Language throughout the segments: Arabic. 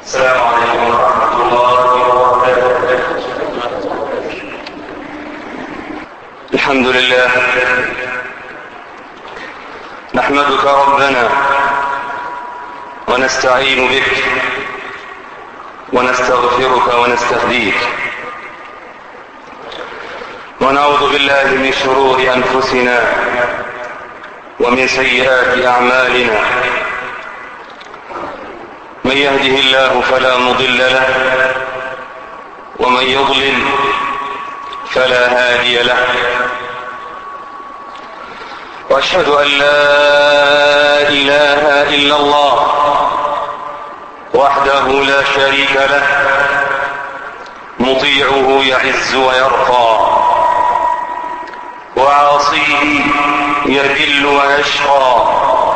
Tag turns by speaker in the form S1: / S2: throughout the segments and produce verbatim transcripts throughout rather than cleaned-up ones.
S1: السلام عليكم ورحمة الله وبركاته. الحمد لله، نحمدك ربنا ونستعين بك ونستغفرك ونستهديك، ونعوذ بالله من شرور أنفسنا ومن سيئات أعمالنا. من يهده الله فلا مضل له، ومن يضلل فلا هادي له. وأشهد أن لا إله إلا الله وحده لا شريك له، مطيعه يعز ويرقى، وعاصيه يذل ويشقى.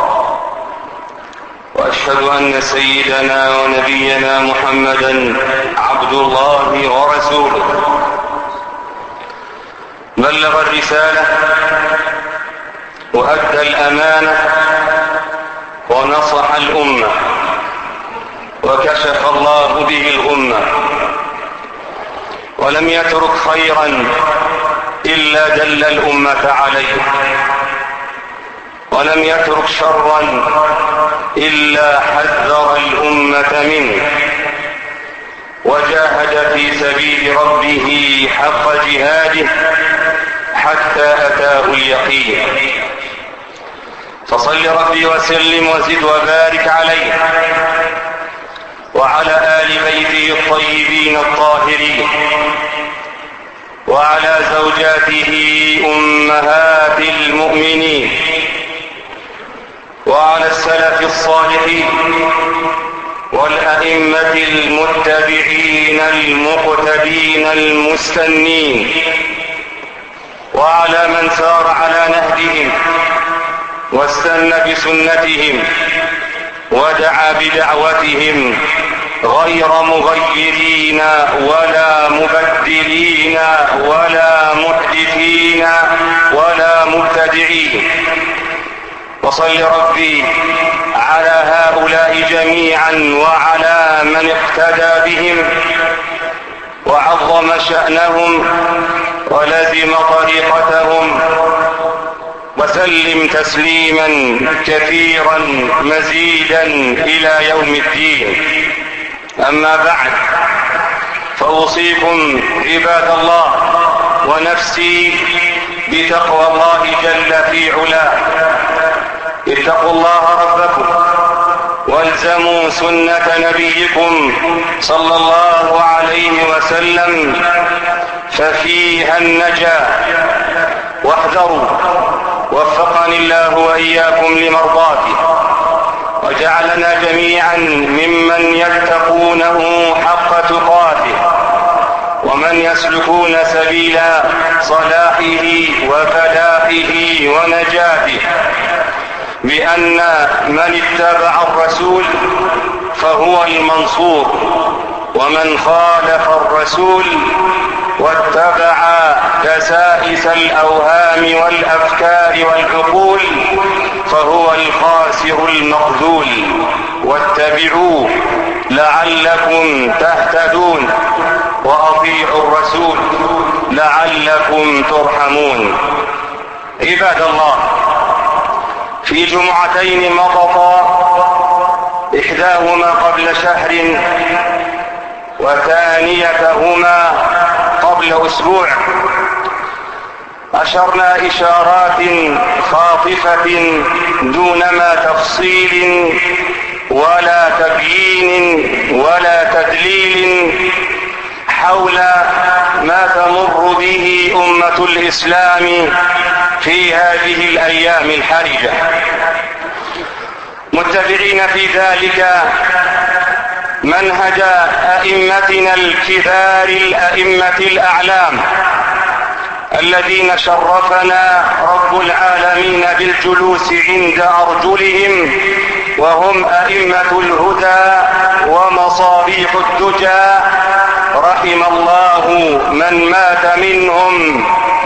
S1: وأشهد أن سيدنا ونبينا محمدا عبد الله ورسوله، بلغ الرسالة وأدى الأمانة ونصح الأمة، وكشف الله به الغمة، ولم يترك خيرا إلا دل الأمة عليه، ولم يترك شرا إلا حذر الأمة منه، وجاهد في سبيل ربه حق جهاده حتى أتاه اليقين. فصل ربي وسلم وزد وبارك عليه وعلى آل بيته الطيبين الطاهرين، وعلى زوجاته أمهات المؤمنين، وعلى السلف الصالحين والأئمة المتبعين المقتدين المستنين، وعلى من سار على نهجهم واستنى بسنتهم ودعا بدعوتهم غير مغيرين ولا مبدلين ولا محدثين ولا مبتدعين. وصل ربي على هؤلاء جميعا وعلى من اقتدى بهم وعظم شأنهم ولزم طريقتهم، وسلم تسليما كثيرا مزيدا إلى يوم الدين. أما بعد، فأوصيكم عباد الله ونفسي بتقوى الله جل في علاه. اتقوا الله ربكم والزموا سنة نبيكم صلى الله عليه وسلم، ففيها النجاة. واحذروا، وفقني الله وإياكم لمرضاته، وجعلنا جميعا ممن يتقونه حق تقاته، ومن يسلكون سبيل صلاحه وفلاحه ونجاته، بأن من اتبع الرسول فهو المنصور، ومن خالف الرسول واتبع دسائس الأوهام والأفكار والعقول فهو الخاسر المخذول. واتبعوه لعلكم تهتدون، وأطيعوا الرسول لعلكم ترحمون. عباد الله، في جمعتين مضتا، إحداهما قبل شهر وثانيتهما قبل أسبوع، أشرنا إشارات خاطفة دونما تفصيل ولا تبيين ولا تدليل حول ما تمر به أمة الإسلام في هذه الأيام الحرجة، متبعين في ذلك منهج أئمتنا الكبار الأئمة الأعلام الذين شرفنا رب العالمين بالجلوس عند أرجلهم، وهم أئمة الهدى ومصابيح الدجى. رحم الله من مات منهم،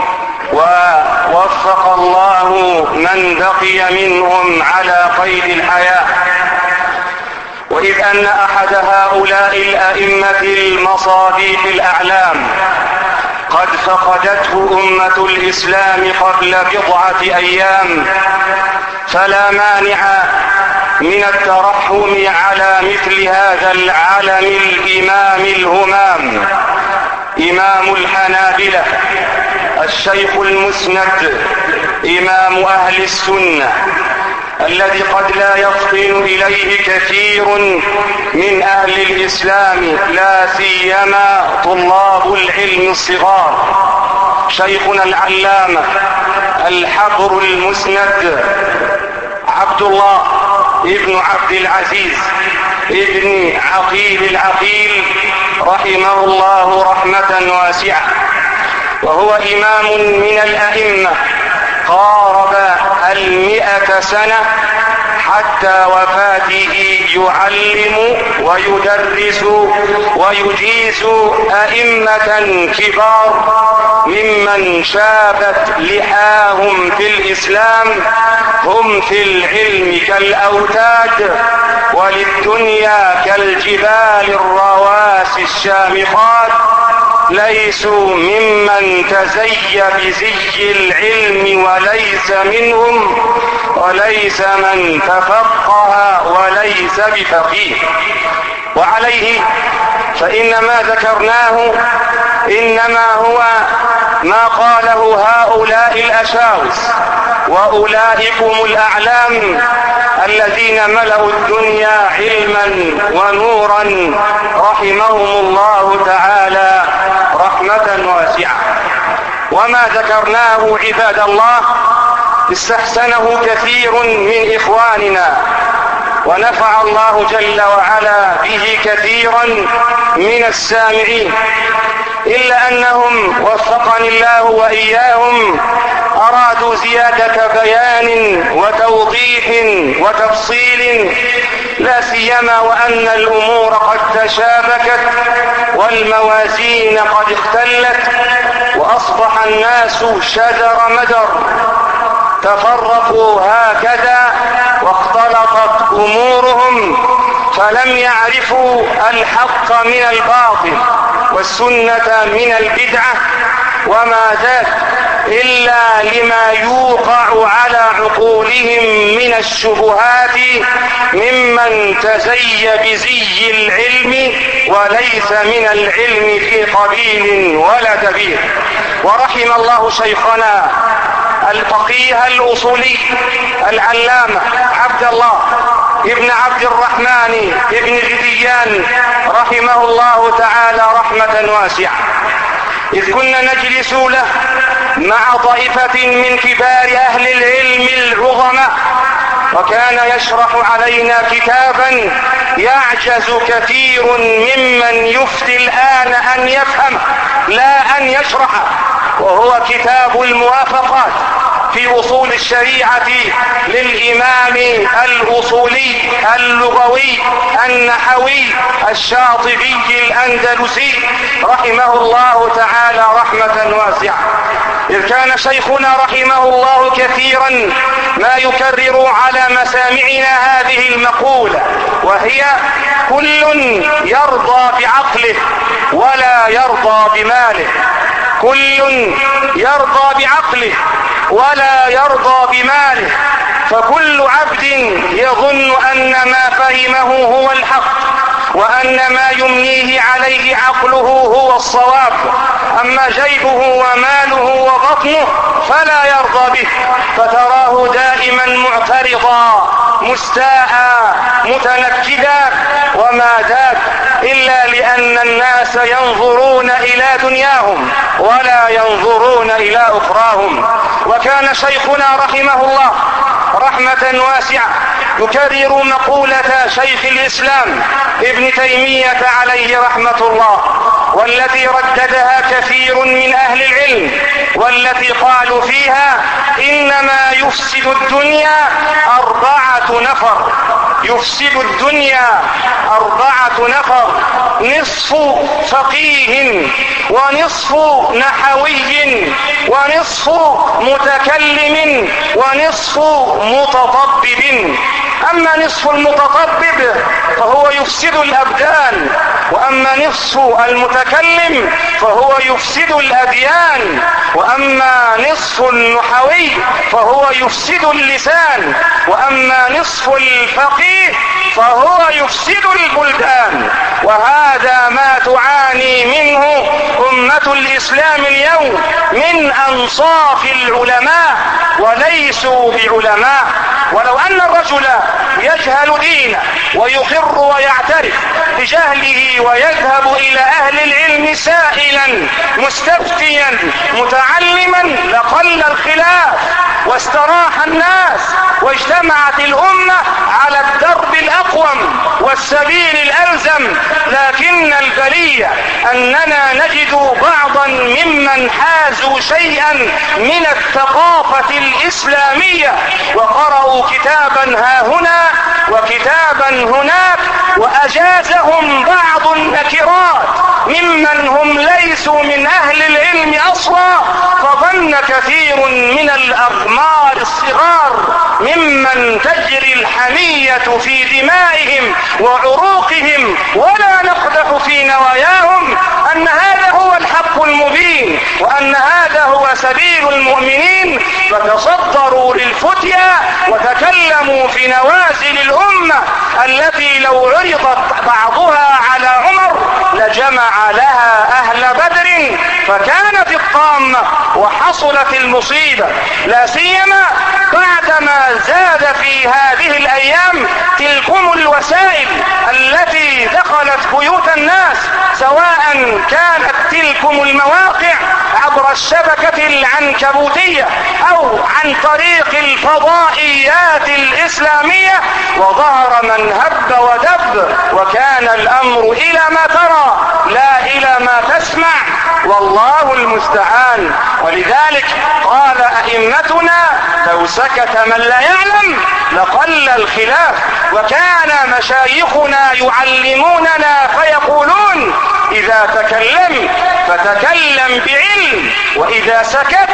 S1: ووفق الله من بقي منهم على قيد الحياة. وإذ أن أحد هؤلاء الأئمة المصابيح الأعلام قد فقدته أمة الإسلام قبل بضعة أيام، فلا مانع من الترحم على مثل هذا العلم الإمام الهمام، إمام الحنابلة الشيخ المسند، إمام أهل السنة، الذي قد لا يفطن إليه كثير من أهل الإسلام، لا سيما طلاب العلم الصغار. شيخنا العلامة الحبر المسند عبد الله ابن عبد العزيز ابن عقيل العقيل رحمه الله رحمة واسعة، وهو إمام من الأئمة قارب المئة سنة حتى وفاته يعلم ويدرس ويجيز أئمة كبار ممن شابت لحاهم في الإسلام، هم في العلم كالأوتاد وللدنيا كالجبال الرواسي الشامخات، ليسوا ممن تزي بزي العلم وليس منهم، وليس من تفقه وليس بفقيه. وعليه فإن ما ذكرناه إنما هو ما قاله هؤلاء الأشاوس وأولئكم الأعلام الذين ملأوا الدنيا علما ونورا رحمهم الله تعالى رحمة واسعة. وما ذكرناه عباد الله استحسنه كثير من إخواننا، ونفع الله جل وعلا به كثيرا من السامعين، إلا أنهم وفقني الله وإياهم أرادوا زيادة بيان وتوضيح وتفصيل، لا سيما وأن الأمور قد تشابكت والموازين قد اختلت، وأصبح الناس شجر مدر، تفرقوا هكذا واختلطت أمورهم، فلم يعرفوا الحق من الباطل والسنة من البدعة، وما ذاك إلا لما يوقع على عقولهم من الشبهات ممن تزي بزي العلم وليس من العلم في قبيل ولا كبير. ورحم الله شيخنا الفقيه الأصولي العلامة عبد الله ابن عبد الرحمن ابن غديان رحمه الله تعالى رحمة واسعة، إذ كنا نجلس له مع طائفة من كبار أهل العلم العظماء، وكان يشرح علينا كتابا يعجز كثير ممن يفتي الآن أن يفهم لا أن يشرح، وهو كتاب الموافقات في أصول الشريعة للإمام الأصولي اللغوي النحوي الشاطبي الأندلسي رحمه الله تعالى رحمة واسعة. إذ كان شيخنا رحمه الله كثيرا ما يكرر على مسامعنا هذه المقولة، وهي: كل يرضى بعقله ولا يرضى بماله، كل يرضى بعقله ولا يرضى بماله، فكل عبد يظن أن ما فهمه هو الحق، وأن ما يمنيه عليه عقله هو الصواب، أما جيبه وماله وبطنه فلا يرضى به، فتراه دائما معترضا مستاء متنكدا، وما ذاك إلا لأن الناس ينظرون إلى دنياهم ولا ينظرون إلى أخراهم. وكان شيخنا رحمه الله رحمة واسعة يكرر مقولة شيخ الإسلام ابن تيمية عليه رحمة الله، والتي رددها كثير من أهل العلم، والتي قالوا فيها: إنما يفسد الدنيا أربعة نفر، يفسد الدنيا أربعة نفر، نصف فقيه ونصف نحوي ونصف متكلم ونصف متطبب. أما نصف المتطبب فهو يفسد الأبدان، وأما نصف المتكلم فهو يفسد الأديان، وأما نصف النحوي فهو يفسد اللسان، وأما نصف الفقيه فهو يفسد البلدان. وهذا ما تعاني منه أمة الإسلام اليوم من أنصاف العلماء وليسوا بعلماء. ولو أن الرجل يجهل دينه ويقر ويعترف بجهله ويذهب إلى أهل العلم سائلا مستفتيا متعلما لقل الخلاف واستراح الناس واجتمعت الأمة على الدرب الأقوم والسبيل الألزم. لكن البلية أننا نجد بعضا ممن حازوا شيئا من الثقافة الإسلامية وقرأوا كتابا ها هنا وكتابا هناك وأجازهم بعض النكرات ممن هم ليسوا من أهل العلم أصلا، فظن كثير من الأغمار الصغار ممن تجري الحمية في دمائهم وعروقهم ولا نقدح في نواياهم أن هذا هو الحق المبين وأن هذا هو سبيل المؤمنين، فتصدروا للفتيا وتكلموا في نوازل الأمة التي لو عرضت بعضها على عمر لجمع لها أهل بدر فكانت الطامة وحصلت المصيبة، لا سيما بعدما زاد في هذه الأيام تلكم الوسائل التي دخلت بيوت الناس، سواء كانت تلكم المواقع عبر الشبكة العنكبوتية أو عن طريق الفضائيات الإسلامية، وظهر من هب ودب وكان الأمر إلى ما ترى لا إلى ما تسمع، والله المستعان. ولذلك قال أئمتنا لو سكت من لا يعلم لقل الخلاف، وكان مشايخنا يعلموننا فيقولون إذا تكلم فتكلم بعلم وإذا سكت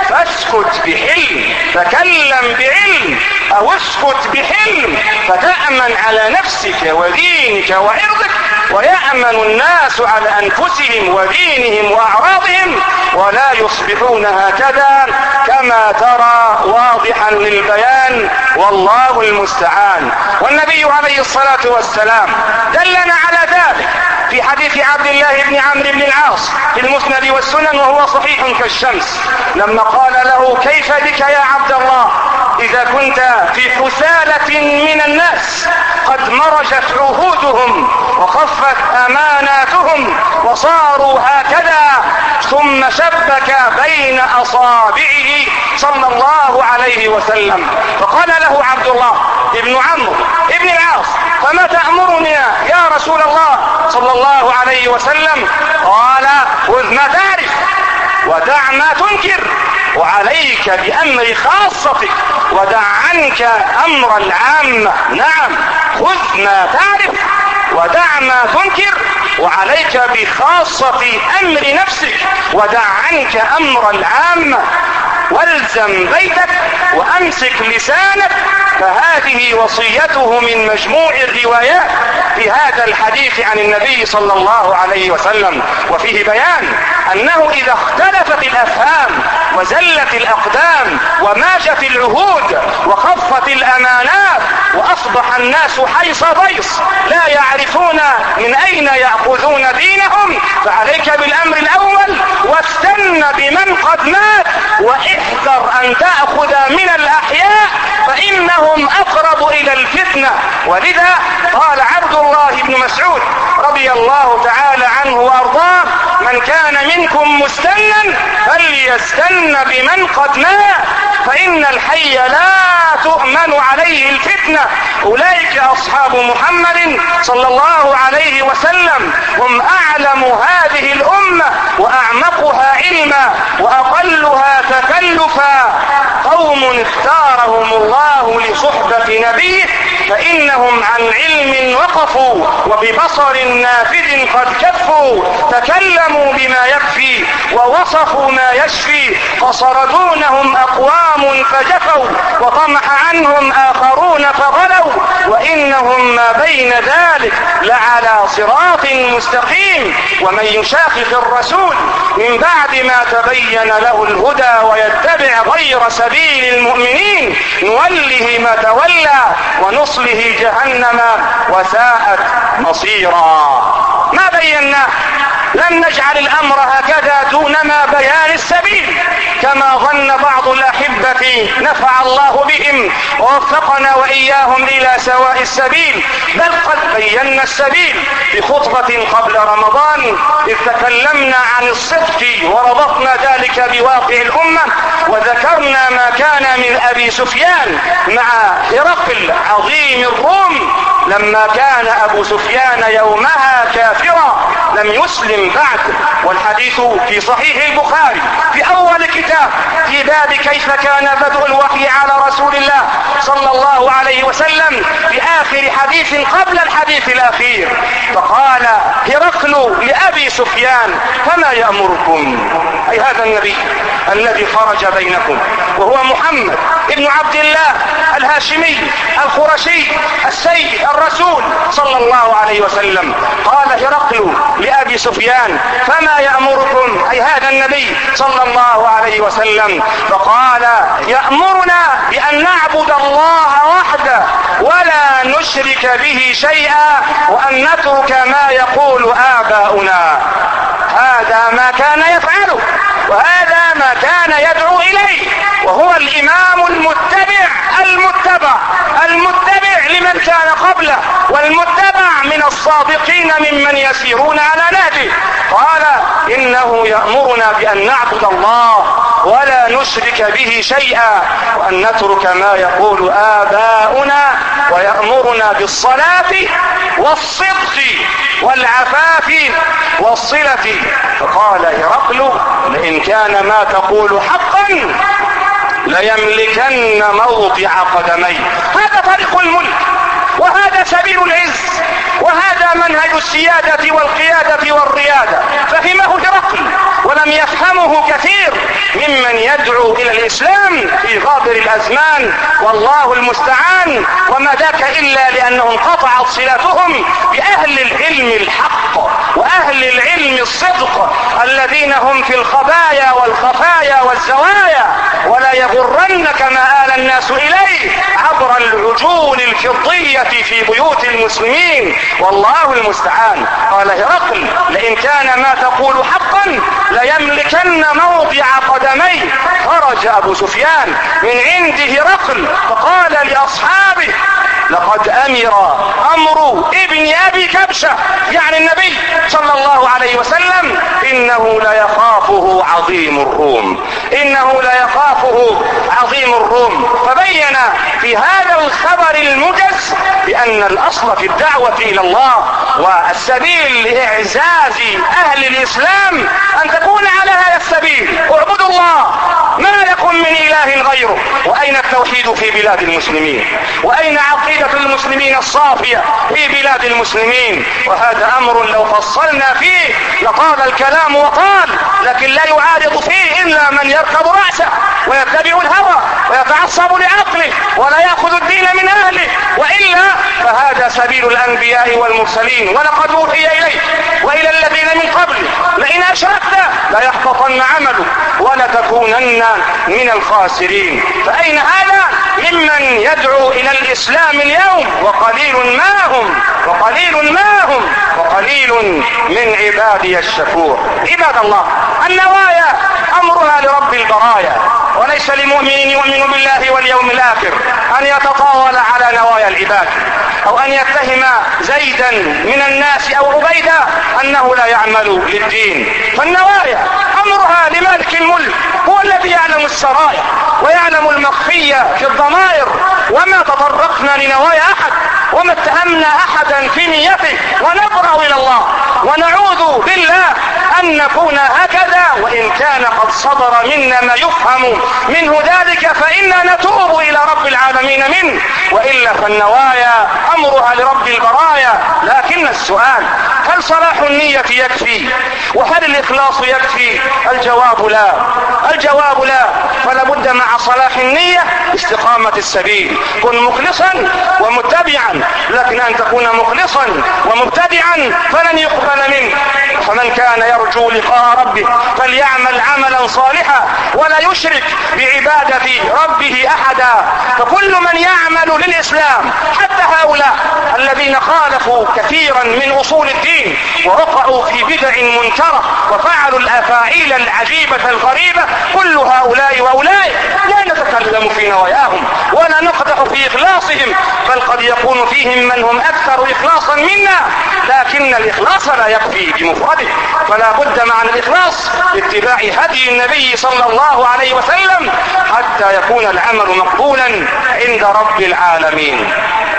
S1: فاسكت بحلم، تكلم بعلم أو اسكت بحلم فتأمن على نفسك ودينك وعرضك ويأمن الناس على أنفسهم ودينهم وأعراضهم ولا يصبحون هكذا كما ترى واضحا للبيان، والله المستعان. والنبي عليه الصلاة والسلام دلنا على ذلك في حديث عبد الله بن عمرو بن العاص في المسند والسنن وهو صحيح كالشمس، لما قال له كيف بك يا عبد الله إذا كنت في حثالة من الناس قد مرجت عهودهم وخفت أماناتهم وصاروا هكذا، ثم شبك بين أصابعه صلى الله عليه وسلم، فقال له عبد الله ابن عمرو ابن العاص فما تأمرني يا رسول الله صلى الله عليه وسلم؟ قال خذ ما تعرف ودع ما تنكر، وعليك بأمر خاصتك ودع عنك أمر العامة. نعم، خذ ما تعرف ودع ما تنكر وعليك بخاصة أمر نفسك ودع عنك أمر العامة، والزم بيتك وأمسك لسانك. فهذه وصيته من مجموع الروايات في هذا الحديث عن النبي صلى الله عليه وسلم، وفيه بيان أنه إذا اختلفت الأفهام وزلت الأقدام وماجت العهود وخفت الأمانات وأصبح الناس حيص بيص لا يعرفون من أين يأخذون دينهم، فعليك بالأمر الأول واستن بمن قد مات واحذر أن تأخذ من الأحياء فإنهم أقرب إلى الفتنة. ولذا قال عبد الله بن مسعود رضي الله تعالى عنه وأرضاه من كان منكم مستنا فليستن بمن قد مات فإن الحي لا تؤمن عليه الفتنة. أولئك أصحاب محمد صلى الله عليه وسلم هم أعلم هذه الأمة وأعمقها علما وأقلها تكلفا، قوم اختارهم الله لصحبة نبيه فإنهم عن علم وقفوا وببصر نافذ قد كفوا، تكلموا تكلموا بما يكفي ووصفوا ما يشفي، فصردونهم أقوام فجفوا وطمح عنهم آخرون فغلوا، وإنهم ما بين ذلك لعلى صراط مستقيم. ومن يشاقق الرسول من بعد ما تبين له الهدى ويتبع غير سبيل المؤمنين نوله ما تولى ونصله جهنم وساءت مصيرا. ما بينا لن نجعل الأمر هكذا دونما بيان السبيل، كما ظن بعض الأحبة نفع الله بهم ووفقنا وإياهم إلى سواء السبيل، بل قد بينا السبيل بخطبة قبل رمضان إذ تكلمنا عن الصدق وربطنا ذلك بواقع الأمة، وذكرنا ما كان من أبي سفيان مع هرقل عظيم الروم لما كان أبو سفيان يومها كافرا لم يسلم بعد. والحديث في صحيح البخاري في أول كتاب في باب كيف كان بدء الوحي على رسول الله صلى الله عليه وسلم في آخر حديث قبل الحديث الأخير، فقال هرقل لأبي سفيان فما يأمركم؟ أي هذا النبي الذي خرج بينكم وهو محمد ابن عبد الله الهاشمي القرشي السيد الرسول صلى الله عليه وسلم. قال هرقل لأبي سفيان فما يأمركم؟ أي هذا النبي صلى الله عليه وسلم. فقال يأمرنا بأن نعبد الله وحده ولا نشرك به شيئا وأن نترك ما يقول آباؤنا. هذا ما كان يفعله وهذا ما كان يدعو إليه، وهو الإمام المتبع المتبع المتبع لمن كان قبله والمتبع من الصادقين ممن يسيرون على نهجه. قال إنه يأمرنا بأن نعبد الله ولا نشرك به شيئا وأن نترك ما يقول آباؤنا، ويأمرنا بالصلاة والصدق والعفاف والصلة. فقال هرقل لئن كان ما تقول حقا ليملكن موضع قدمي. هذا طريق الملك وهذا سبيل العز وهذا منهج السيادة والقيادة والريادة. فهمه هرقل ولم يفهمه كثير ممن يدعو إلى الإسلام في غابر الأزمان، والله المستعان. وما ذاك إلا لأنهم قطعت صلتهم بأهل العلم الحق وأهل العلم الصدق الذين هم في الخبايا والخفايا والزوايا. ولا يغرنك ما آل الناس إليه عبر العجول الفضية في بيوت المسلمين، والله المستعان. قال هرقل لئن كان ما تقول حقا ليملكن موضع قدمي. خرج أبو سفيان من عند هرقل فقال لأصحابه لقد أمر أمر ابن أبي كبشة، يعني النبي صلى الله عليه وسلم، إنه ليخافه عظيم الروم، إنه ليخافه عظيم الروم. فبين في هذا الخبر المجز بأن الأصل في الدعوة إلى الله والسبيل لإعزاز أهل الإسلام أن تكون على هذا السبيل. اعبدوا الله ما لكم من إله غيره. وأين التوحيد في بلاد المسلمين؟ وأين عقيدة المسلمين الصافية في بلاد المسلمين؟ وهذا أمر لو فصلنا فيه لطال الكلام وطال، لكن لا يعارض فيه إلا من يركض رأسه ويتبع الهوى ويتعصب لعقله ولا يأخذ الدين من أهله، وإلا فهذا سبيل الأنبياء والمرسلين. ولقد أوحي إليك وإلى الذين من قبل لئن أشركت ليحبطن عملك ولتكونن من الخاسرين. فأين هذا ممن يدعو إلى الإسلام اليوم؟ وقليل ما هم وقليل ما هم وقليل من عبادي الشكور. عباد الله، النوايا أمرها لرب البرايا، وليس لمؤمن يؤمن بالله واليوم الآخر أن يتطاول على نوايا العباد أو أن يتهم زيدا من الناس أو عبيدا أنه لا يعمل للدين. فالنوايا أمرها لمالك الملك، هو الذي يعلم السرائر ويعلم المخفية في الضمائر. وما تطرقنا لنوايا أحد وما اتهمنا أحدا في نيته، ونبرأ إلى الله ونعوذ بالله أن أن نكون هكذا، وإن كان قد صدر منا ما يفهم منه ذلك فإنا نتوب إلى رب العالمين منه، وإلا فالنوايا أمرها لرب البرايا. لكن السؤال: هل صلاح النية يكفي؟ وهل الإخلاص يكفي؟ الجواب لا، الجواب لا. فلا بد مع صلاح النية استقامة السبيل. كن مخلصا ومتبعا، لكن أن تكون مخلصا ومبتدعا فلن يقبل منك. فمن كان يرجو لقاء ربه فليعمل عملا صالحا ولا يشرك بعبادة ربه أحدا. فكل من يعمل للإسلام، حتى هؤلاء الذين خالفوا كثيرا من أصول الدين ووقعوا في بدع منكرة وفعلوا الأفاعيل العجيبة الغريبة، كل هؤلاء وأولئك لا نتكلم في نواياهم ولا نقدح في إخلاصهم، بل قد يكون فيهم من هم أكثر إخلاصا منا، لكن الإخلاص لا يكفي بمفرده. فلا بد مع الإخلاص باتباع هدي النبي صلى الله عليه وسلم حتى يكون العمل مقبولا عند رب العالمين.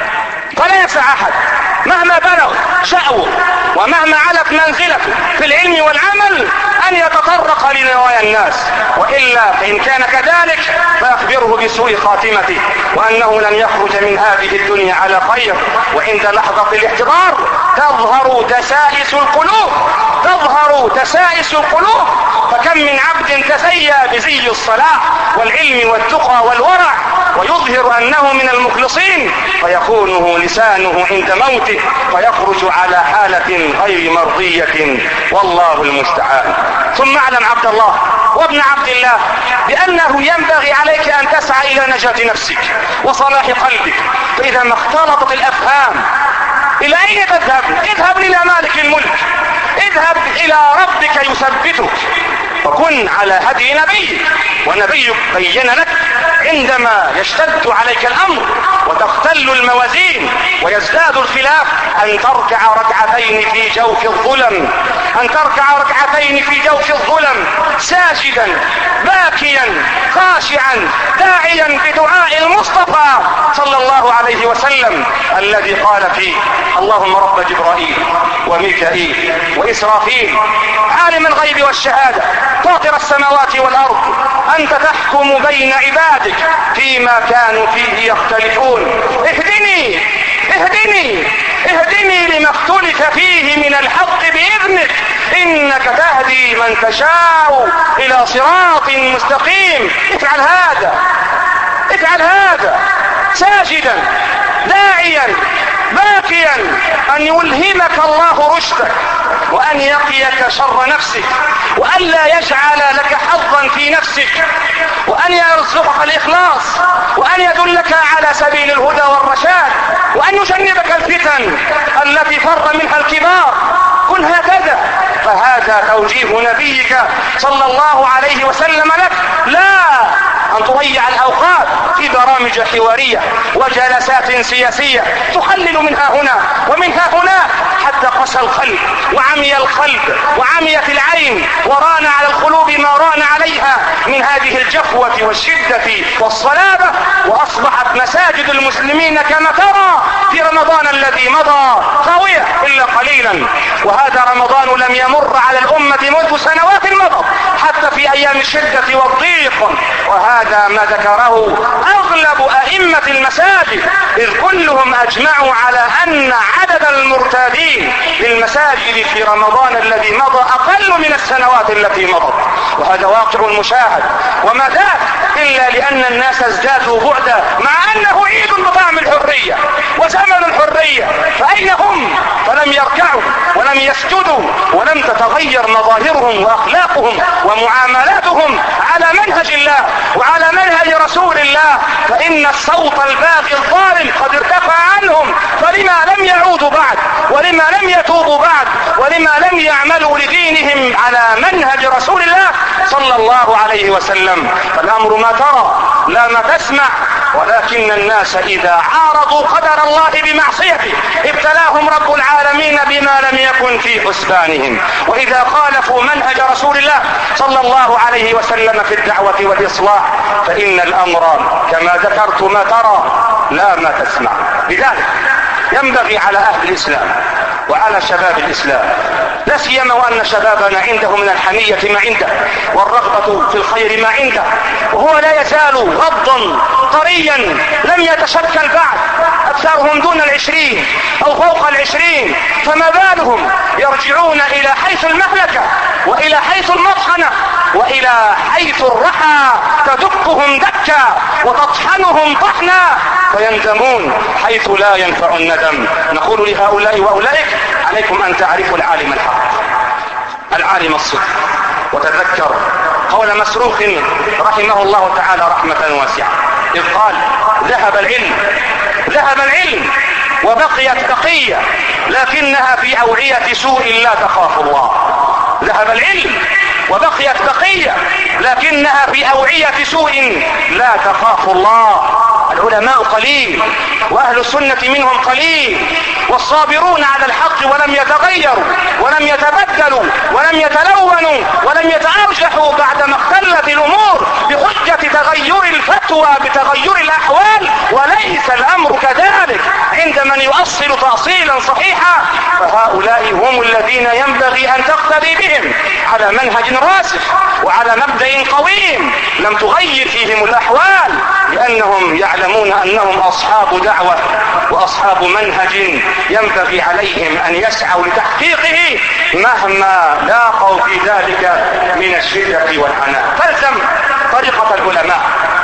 S1: فلا يسع أحد مهما بلغ شأوه ومهما علت منزلته في العلم والعمل أن يتطرق لنوايا الناس، وإلا فإن كان كذلك فأخبره بسوء خاتمته وأنه لن يخرج من هذه الدنيا على خير. وعند لحظة الاحتضار تظهر دسائس القلوب، تظهر دسائس القلوب. فكم من عبد تزيى بزي الصلاح والعلم والتقى والورع ويظهر أنه من المخلصين، فيخونه لسانه عند موته فيخرج على حالة غير مرضية، والله المستعان. ثم اعلم عبد الله وابن عبد الله بأنه ينبغي عليك أن تسعى إلى نجاة نفسك وصلاح قلبك. فإذا ما اختلطت الأفهام، إلى أين تذهب؟ اذهب إلى مالك الملك، اذهب إلى ربك يثبتك، فكن على هدي نبيك. ونبيك بين لك عندما يشتد عليك الأمر وتختل الموازين ويزداد الخلاف أن تركع ركعتين في جوف الظلم، أن تركع ركعتين في جوف الظلم ساجدا باكيا خاشعا داعيا بدعاء المصطفى صلى الله عليه وسلم الذي قال فيه: اللهم رب جبرائيل وميكائيل وإسرافيل عالم الغيب والشهادة فاطر السماوات والأرض، أنت تحكم بين عبادك فيما كانوا فيه يختلفون، اهدني اهدني اهدني لما اختلف فيه من الحق بإذنك، إنك تهدي من تشاء إلى صراط مستقيم. افعل هذا، افعل هذا ساجدا داعيا باكيا أن يلهمك الله رشدك وأن يقيك شر نفسك وأن لا يجعل لك حظا في نفسك وأن يرزقك الإخلاص وأن يدلك على سبيل الهدى والرشاد وأن يجنبك الفتن التي فر منها الكبار. كن هكذا. فهذا توجيه نبيك صلى الله عليه وسلم لك، لا أن تضيع الأوقات في برامج حوارية وجلسات سياسية تخلل منها هنا ومنها هناك حتى قسى القلب وعمي القلب وعميت العين وران على القلوب ما ران عليها من هذه الجفوة والشدة والصلابة، وأصبحت مساجد المسلمين كما ترى في رمضان الذي مضى خاوية إلا قليلا. وهذا رمضان لم يمر على الأمة منذ سنوات مضت حتى في أيام الشدة والضيق، وهذا ما ذكره أغلب أئمة المساجد، إذ كلهم أجمعوا على أن عدد المرتادين للمساجد في رمضان الذي مضى أقل من السنوات التي مضت، وهذا واقع مشاهد. وما ذاك إلا لأن الناس ازدادوا بعدا، مع أنه عيد بطعم الحرية وزمن الحرية، فأين هم؟ فلم يركعوا ولم يسجدوا ولم تتغير مظاهرهم وأخلاقهم ومعاملاتهم على منهج الله وعلى منهج رسول الله، فإن الصوت الباغي الظالم قد ارتفع عنهم، فلما لم يعودوا بعد ولما لم يتوبوا بعد ولما لم يعملوا لدينهم على منهج رسول الله صلى الله عليه وسلم. فالأمر ما ترى لا ما تسمع، ولكن الناس إذا عارضوا قدر الله بمعصيته ابتلاهم رب العالمين بما لم يكن في حسبانهم، وإذا خالفوا منهج رسول الله صلى الله عليه وسلم في الدعوة والإصلاح فإن الأمر كما ذكرت ما ترى لا ما تسمع. لذلك ينبغي على أهل الإسلام وعلى شباب الإسلام لا سيما وأن شبابنا عنده من الحمية ما عنده والرغبة في الخير ما عنده، وهو لا يزال غضا طريا لم يتشكل بعد، أكثرهم دون العشرين أو فوق العشرين، فما بالهم يرجعون إلى حيث المهلكة وإلى حيث المطحنة وإلى حيث الرحى تدكهم دكا وتطحنهم طحنا فيندمون حيث لا ينفع الندم. نقول لهؤلاء وأولئك: عليكم أن تعرفوا العالم الحق، العالم الصدق. وتذكر قول مسروق رحمه الله تعالى رحمة واسعة إذ قال: ذهب العلم ذهب العلم وبقيت بقية لكنها في أوعية سوء لا تخاف الله. ذهب العلم وبقيت بقية لكنها في أوعية سوء لا تخاف الله. العلماء قليل وأهل السنة منهم قليل، والصابرون على الحق ولم يتغيروا ولم يتبدلوا ولم يتلونوا ولم يتأرجحوا بعدما اختلت الأمور بحجة تغير الفتوى بتغير الأحوال، وليس الأمر كذلك عند من يؤصل تأصيلا صحيحا. فهؤلاء هم الذين ينبغي أن تقتدي بهم على منهج راسخ وعلى مبدأ قويم لم تغير فيهم الأحوال، لأنهم يعلمون أنهم أصحاب دعوة وأصحاب منهج ينبغي عليهم أن يسعوا لتحقيقه مهما لاقوا في ذلك من الشدة والعناء. فالزم طريقة العلماء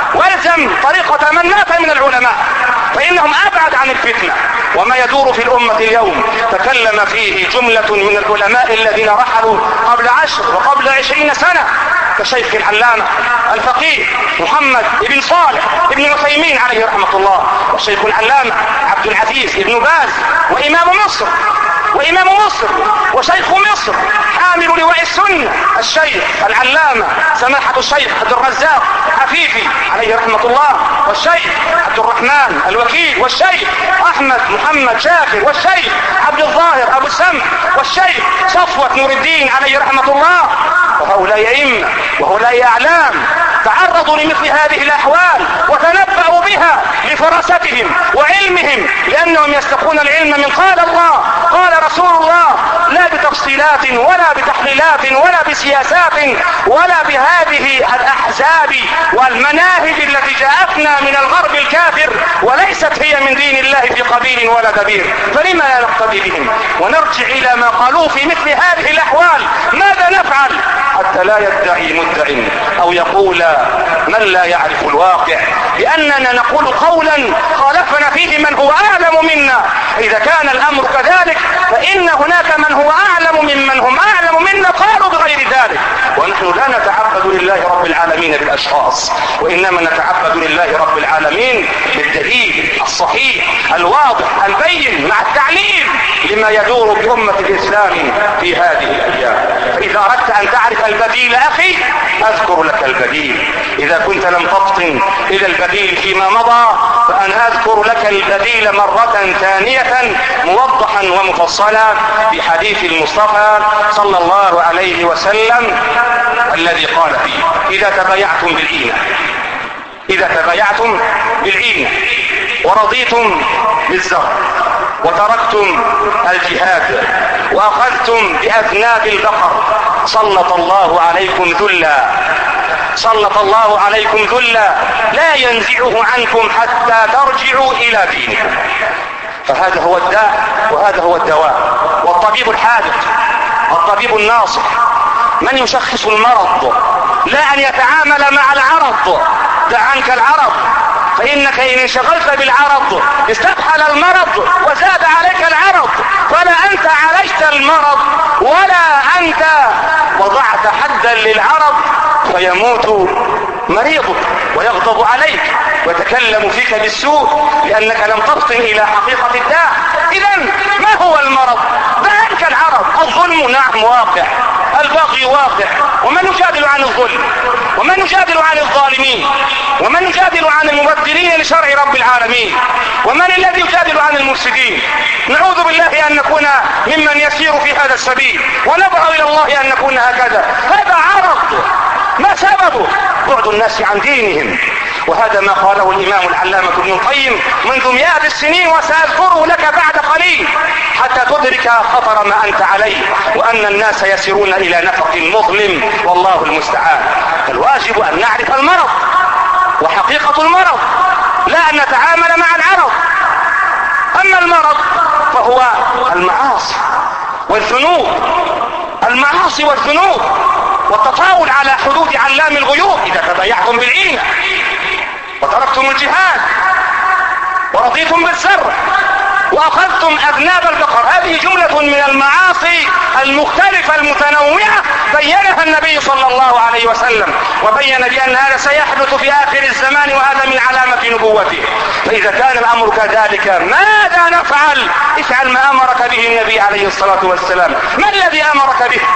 S1: والزم طريقة من مات من العلماء، فإنهم أبعد عن الفتنة. وما يدور في الأمة اليوم تكلم فيه جملة من العلماء الذين رحلوا قبل عشر وقبل عشرين سنة كشيخ العلامة الفقيه محمد بن صالح بن عثيمين عليه رحمة الله، والشيخ العلامة عبد العزيز بن باز، وإمام مصر وإمام مصر وشيخ مصر حامل لواء السنة الشيخ العلامة سماحة الشيخ عبد الرزاق عفيفي عليه رحمة الله، والشيخ عبد الرحمن الوكيل، والشيخ أحمد محمد شاكر، والشيخ عبد الظاهر أبو السمح، والشيخ صفوة نور الدين عليه رحمة الله. وهؤلاء أئمة وهؤلاء أعلام تعرضوا لمثل هذه الأحوال وتنبأوا بها لفراستهم وعلمهم، لأنهم يستقون العلم من قال الله قال رسول الله، لا بتفصيلات ولا بتحليلات ولا بسياسات ولا بهذه الأحزاب والمناهج التي جاءتنا من الغرب الكافر وليست هي من دين الله في قبيل ولا كبير. فلما لا نقتدي بهم ونرجع إلى ما قالوا في مثل هذه الأحوال؟ ماذا نفعل حتى لا يدعي مدع أو يقول من لا يعرف الواقع بأننا نقول قولا خالفنا فيه من هو أعلم منا؟ إذا كان الأمر كذلك فإن هناك من هو أعلم ممن هم أعلم منا قالوا بغير ذلك. ونحن لا نتعبد لله رب العالمين بالأشخاص، وإنما نتعبد لله رب العالمين بالدليل الصحيح الواضح البين مع التعليم لما يدور بأمة الإسلام في هذه الأيام. فإذا أردت أن تعرف البديل أخي أذكر لك البديل، إذا كنت لم تفطن إلى البديل فيما مضى فأنا أذكر لك البديل مرة ثانية موضحا ومفصلا بحديث المصطفى صلى الله عليه وسلم الذي قال فيه: إذا تبايعتم بالعينة إذا تبايعتم بالعينة ورضيتم بالزرع وتركتم الجهاد وأخذتم بأذناب البقر سلط الله عليكم ذلا سلط الله عليكم ذلا لا ينزعه عنكم حتى ترجعوا إلى دينكم. فهذا هو الداء وهذا هو الدواء. والطبيب الحاذق الطبيب الناصح من يشخص المرض لا أن يتعامل مع العرض. دع عنك العرض، فإنك إن انشغلت بالعرض استفحل المرض وزاد عليك العرض، فلا أنت عالجت المرض ولا أنت وضعت حدا للعرض فيموت مريضك ويغضب عليك ويتكلم فيك بالسوء لأنك لم تفطن إلى حقيقة الداء. إذن ما هو المرض؟ دع عنك العرض. الظلم نعم واقع، البغي واقع، ومن يجادل عن الظلم ومن يجادل عن الظالمين ومن يجادل عن المبدلين لشرع رب العالمين ومن الذي يجادل عن المفسدين؟ نعوذ بالله أن نكون ممن يسير في هذا السبيل ونبغى إلى الله أن نكون هكذا. هذا عرض. ما سببه؟ بعد الناس عن دينهم، وهذا ما قاله الإمام العلامة ابن القيم منذ مئات السنين، وسأذكره لك بعد قليل حتى تدرك خطر ما أنت عليه، وأن الناس يسيرون إلى نفق مظلم والله المستعان. فالواجب أن نعرف المرض وحقيقة المرض، لا أن نتعامل مع العرض. أما المرض فهو المعاصي والذنوب، المعاصي والذنوب والتطاول على حدود علام الغيوب. إذا تبايعتم بالعينة وتركتم الجهاد ورضيتم بالزرع وأخذتم أذناب البقر، هذه جملة من المعاصي المختلفة المتنوعة بينها النبي صلى الله عليه وسلم، وبين بأن هذا سيحدث في آخر الزمان، وهذا من علامة نبوته. فإذا كان الأمر كذلك ماذا نفعل؟ افعل ما أمرك به النبي عليه الصلاة والسلام. ما الذي أمرك به؟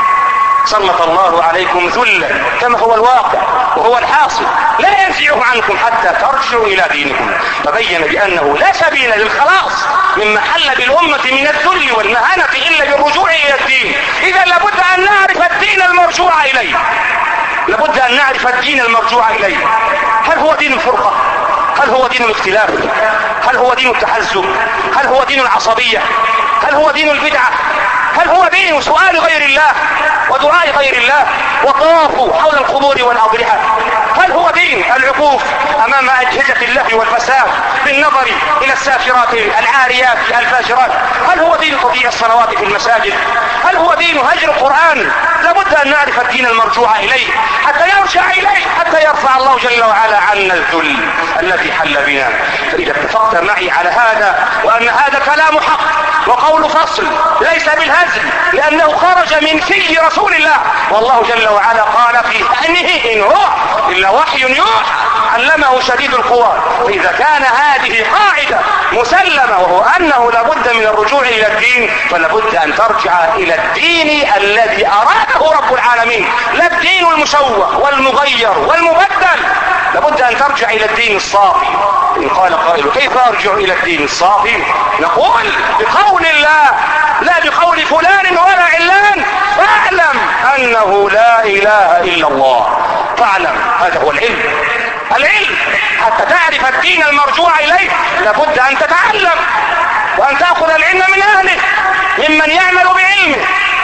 S1: سلط الله عليكم ذلا كما هو الواقع وهو الحاصل، لا ينزعه عنكم حتى ترجعوا إلى دينكم. فبين بأنه لا سبيل للخلاص مما حل بالأمة من الذل والمهانة إلا بالرجوع إلى الدين. إذا لابد أن نعرف الدين المرجوع إليه، لابد أن نعرف الدين المرجوع إليه. هل هو دين الفرقة؟ هل هو دين الاختلاف؟ هل هو دين التحزب؟ هل هو دين العصبية؟ هل هو دين البدعة؟ هل هو دين سؤال غير الله ودعاء غير الله والطواف حول القبور والأضرحة؟ هل هو دين العكوف أمام أجهزة اللهو والفساد بالنظر إلى السافرات العاريات الفاجرات؟ هل هو دين تضييع الصلوات في المساجد؟ هل هو دين هجر القرآن؟ لابد أن نعرف الدين المرجوع إليه حتى يرجع إليه، حتى يرفع الله جل وعلا عنا الذل الذي حل بنا. فإذا اتفقت معي على هذا وأن هذا كلام حق وقول فصل ليس بالهزل، لأنه خرج من في رسول الله، والله جل وعلا قال في شأنه إن هو إلا وحي يوحى علمه شديد القوى. فإذا كان هذه قاعدة مسلمة وهو أنه لابد من الرجوع إلى الدين، فلابد أن ترجع إلى الدين الذي أراده رب العالمين، لا الدين المشوه والمغير والمبدل. لابد أن ترجع إلى الدين الصافي. إن قال قائل كيف أرجع إلى الدين الصافي؟ نقول بقول الله لا بقول فلان ولا علان، فاعلم أنه لا إله إلا الله. فاعلم، هذا هو العلم. العلم حتى تعرف الدين المرجوع إليه لابد أن تتعلم وأن تأخذ العلم من أهله ممن يعمل بعلمه.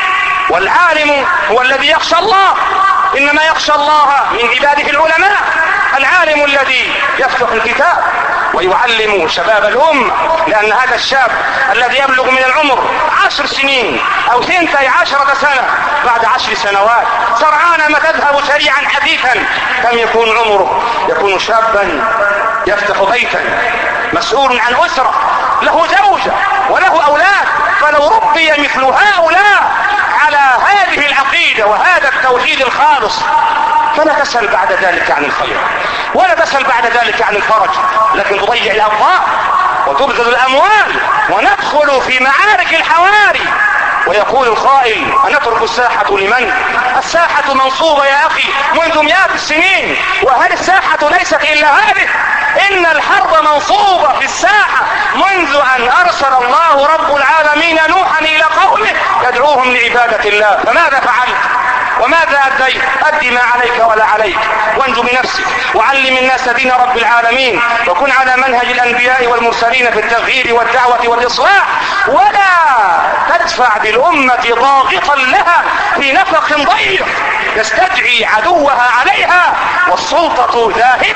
S1: والعالم هو الذي يخشى الله، إنما يخشى الله من عباده العلماء. العالم الذي يفتح الكتاب ويعلم شباب الأمة، لأن هذا الشاب الذي يبلغ من العمر عشر سنين أو ثنتي عشرة سنة بعد عشر سنوات سرعان ما تذهب سريعا حديثا كم يكون عمره؟ يكون شابا يفتح بيتا مسؤول عن أسرة له زوجة وله أولاد. فلو ربي مثل هؤلاء على هذه العقيدة وهذا التوحيد الخالص فلا تسأل بعد ذلك عن الخير ولا تسأل بعد ذلك عن الفرج، لكن تضيع الأبطال وتبذل الأموال وندخل في معارك الحواري. ويقول القائل أنترك الساحة لمن؟ الساحة منصوبة يا أخي منذ مئات السنين، وهل الساحة ليست إلا هذه؟ إن الحرب منصوبة في الساحة منذ أن أرسل الله رب العالمين نوحا إلى قومه يدعوهم لعبادة الله. فماذا فعلت وماذا أديت؟ أدي ما عليك ولا عليك، وانجو بنفسك وعلم الناس دين رب العالمين، وكن على منهج الأنبياء والمرسلين في التغيير والدعوة والإصلاح، ولا تدفع بالأمة ضاغطا لها في نفق ضيق يستدعي عدوها عليها والسلطة ذاهبة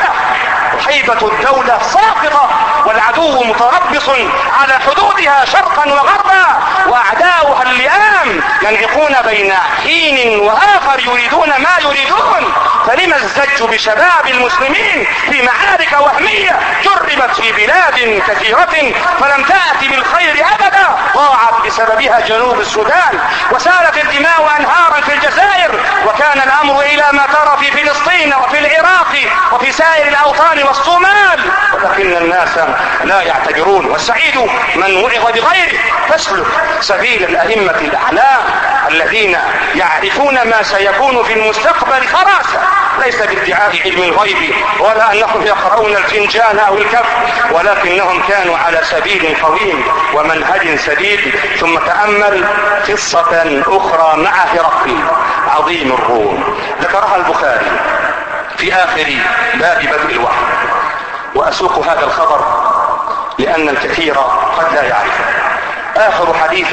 S1: وحيبة الدولة ساقطة والعدو متربص على حدودها شرقا وغربا وأعداؤها اللئام ينعقون بين حين وآخر يريدون ما يريدون. فلما الزج بشباب المسلمين في معارك وهمية جربت في بلاد كثيرة فلم تأتي بالخير أبدا، ضاعت بسببها جنوب السودان وسالت الدماء أنهارا في الجزائر، وكان الأمر إلى ما ترى في فلسطين وفي العراق وفي سائر الأوطان والصومال، ولكن الناس لا يعتبرون. والسعيد من وعظ بغيره. فاسلك سبيل الأئمة الأعلام الذين يعرفون ما سيكون في المستقبل فراسة، ليس بادعاء علم الغيب ولا أنهم يقرؤون الفنجان أو الكف، ولكنهم كانوا على سبيل قويم ومنهج سديد. ثم تأمل قصة أخرى مع هرقل عظيم الروم ذكرها البخاري في آخر باب بدء الوحي. وأسوق هذا الخبر لأن الكثير قد لا يعرفه. آخر حديث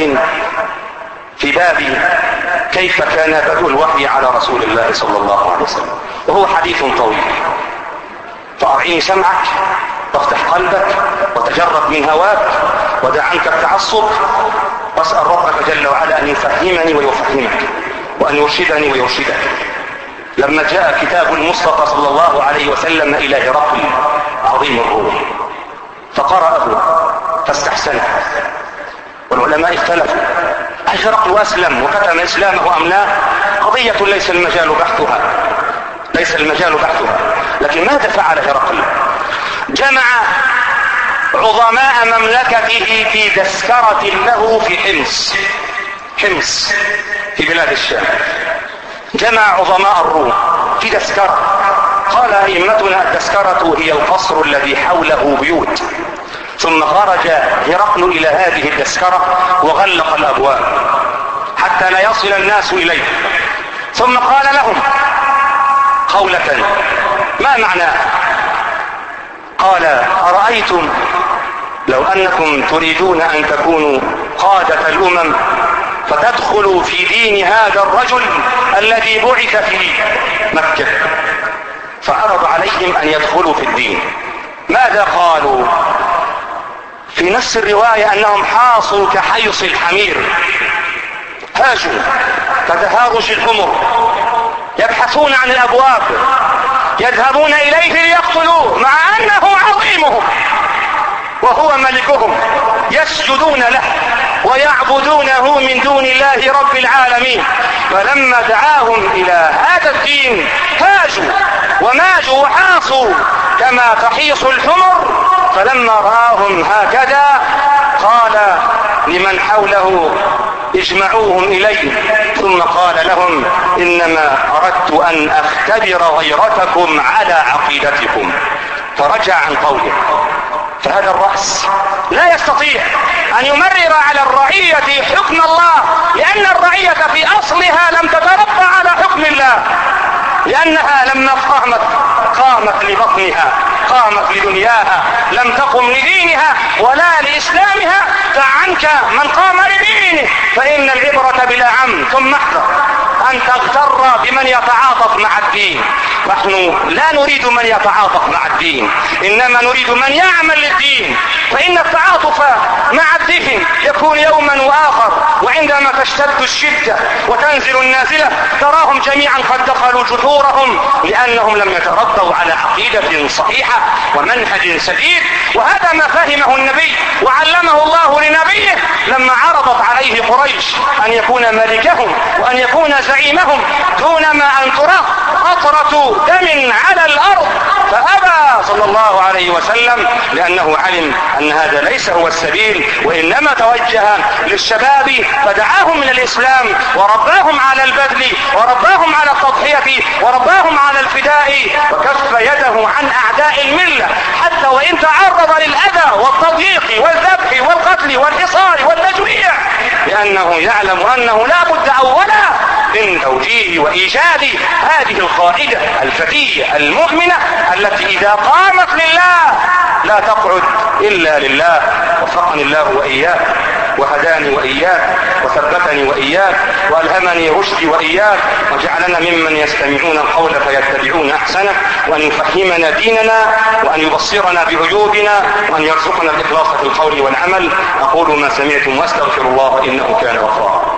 S1: في باب كيف كان بدء الوحي على رسول الله صلى الله عليه وسلم، وهو حديث طويل، فأرعيني سمعك وافتح قلبك وتجرد من هواك ودع عنك التعصب، واسأل ربك جل وعلا أن يفهمني ويفهمك وأن يرشدني ويرشدك. لما جاء كتاب المصطفى صلى الله عليه وسلم إلى هرقل عظيم الروم فقرأه فاستحسنه، والعلماء اختلفوا هل هرقل أسلم وكتم إسلامه أم لا؟ قضية ليس المجال بحثها ليس المجال بحثها لكن ماذا فعل هرقل؟ جمع عظماء مملكته في تذكرة له في حمص حمص في بلاد الشام. جمع عظماء الروم في تذكرة. قال أئمتنا التذكرة هي القصر الذي حوله بيوت. ثم خرج هرقل إلى هذه التذكرة وغلق الأبواب حتى لا يصل الناس إليه، ثم قال لهم قولة ما معناها؟ قال أرأيتم لو أنكم تريدون أن تكونوا قادة الأمم فتدخلوا في دين هذا الرجل الذي بعث في مكة، فعرض عليهم أن يدخلوا في الدين. ماذا قالوا؟ في نفس الرواية أنهم حاصوا كحيص الحمير، هاجوا كتهارج الحمر، يبحثون عن الأبواب، يذهبون إليه ليقتلوه مع أنه عظيمهم وهو ملكهم، يسجدون له ويعبدونه من دون الله رب العالمين. فلما دعاهم إلى هذا الدين هاجوا وماجوا وحاصوا كما تحيص الحمر. فلما رآهم هكذا قال لمن حوله اجمعوهم إليه، ثم قال لهم إنما أردت أن أختبر غيرتكم على عقيدتكم، فرجع عن قوله. فهذا الرأس لا يستطيع أن يمرر على الرعية حكم الله، لأن الرعية في أصلها لم تتربى على حكم الله، لأنها لما قامت قامت لبطنها، قامت لدنياها، لم تقم لدينها ولا لإسلامها. دع عنك من قام لدينه، فإن العبرة بالأعم. ثم احذر أن تغتر بمن يتعاطف مع الدين. نحن لا نريد من يتعاطف مع الدين، إنما نريد من يعمل للدين، فإن التعاطف مع الدين يكون يوما وآخر، وعندما تشتد الشدة وتنزل النازلة تراهم جميعا قد دخلوا جحورهم، لأنهم لم يتربوا على عقيدة صحيحة ومنهج سديد. وهذا ما فهمه النبي وعلمه الله لنبيه لما عرضت عليه قريش أن يكون ملكهم وأن يكون زعيمهم دونما أن ترى قطرة دم على الأرض، فأبى صلى الله عليه وسلم، لأنه علم أن هذا ليس هو السبيل، وإنما توجه للشباب فدعاهم إلى الإسلام ورباهم على البذل ورباهم على التضحية ورباهم على الفداء، وكف يده عن أعداء الملة حتى وإن تعرض للأذى والتضييق والذبح والقتل والحصار والتجويع، لأنه يعلم أنه لا بد أولا من توجيه وإيجاد هذه القاعدة الفتية المؤمنة التي إذا قامت لله لا تقعد إلا لله. وفقني الله وإياك وهداني وإياك وثبتني وإياك وألهمني رشدي وإياك، وجعلنا ممن يستمعون القول فيتبعون أحسنه، وأن يفهمنا ديننا وأن يبصرنا بعيوبنا وأن يرزقنا الإخلاص في القول والعمل. أقول ما سمعتم وأستغفر الله إنه كان غفارا.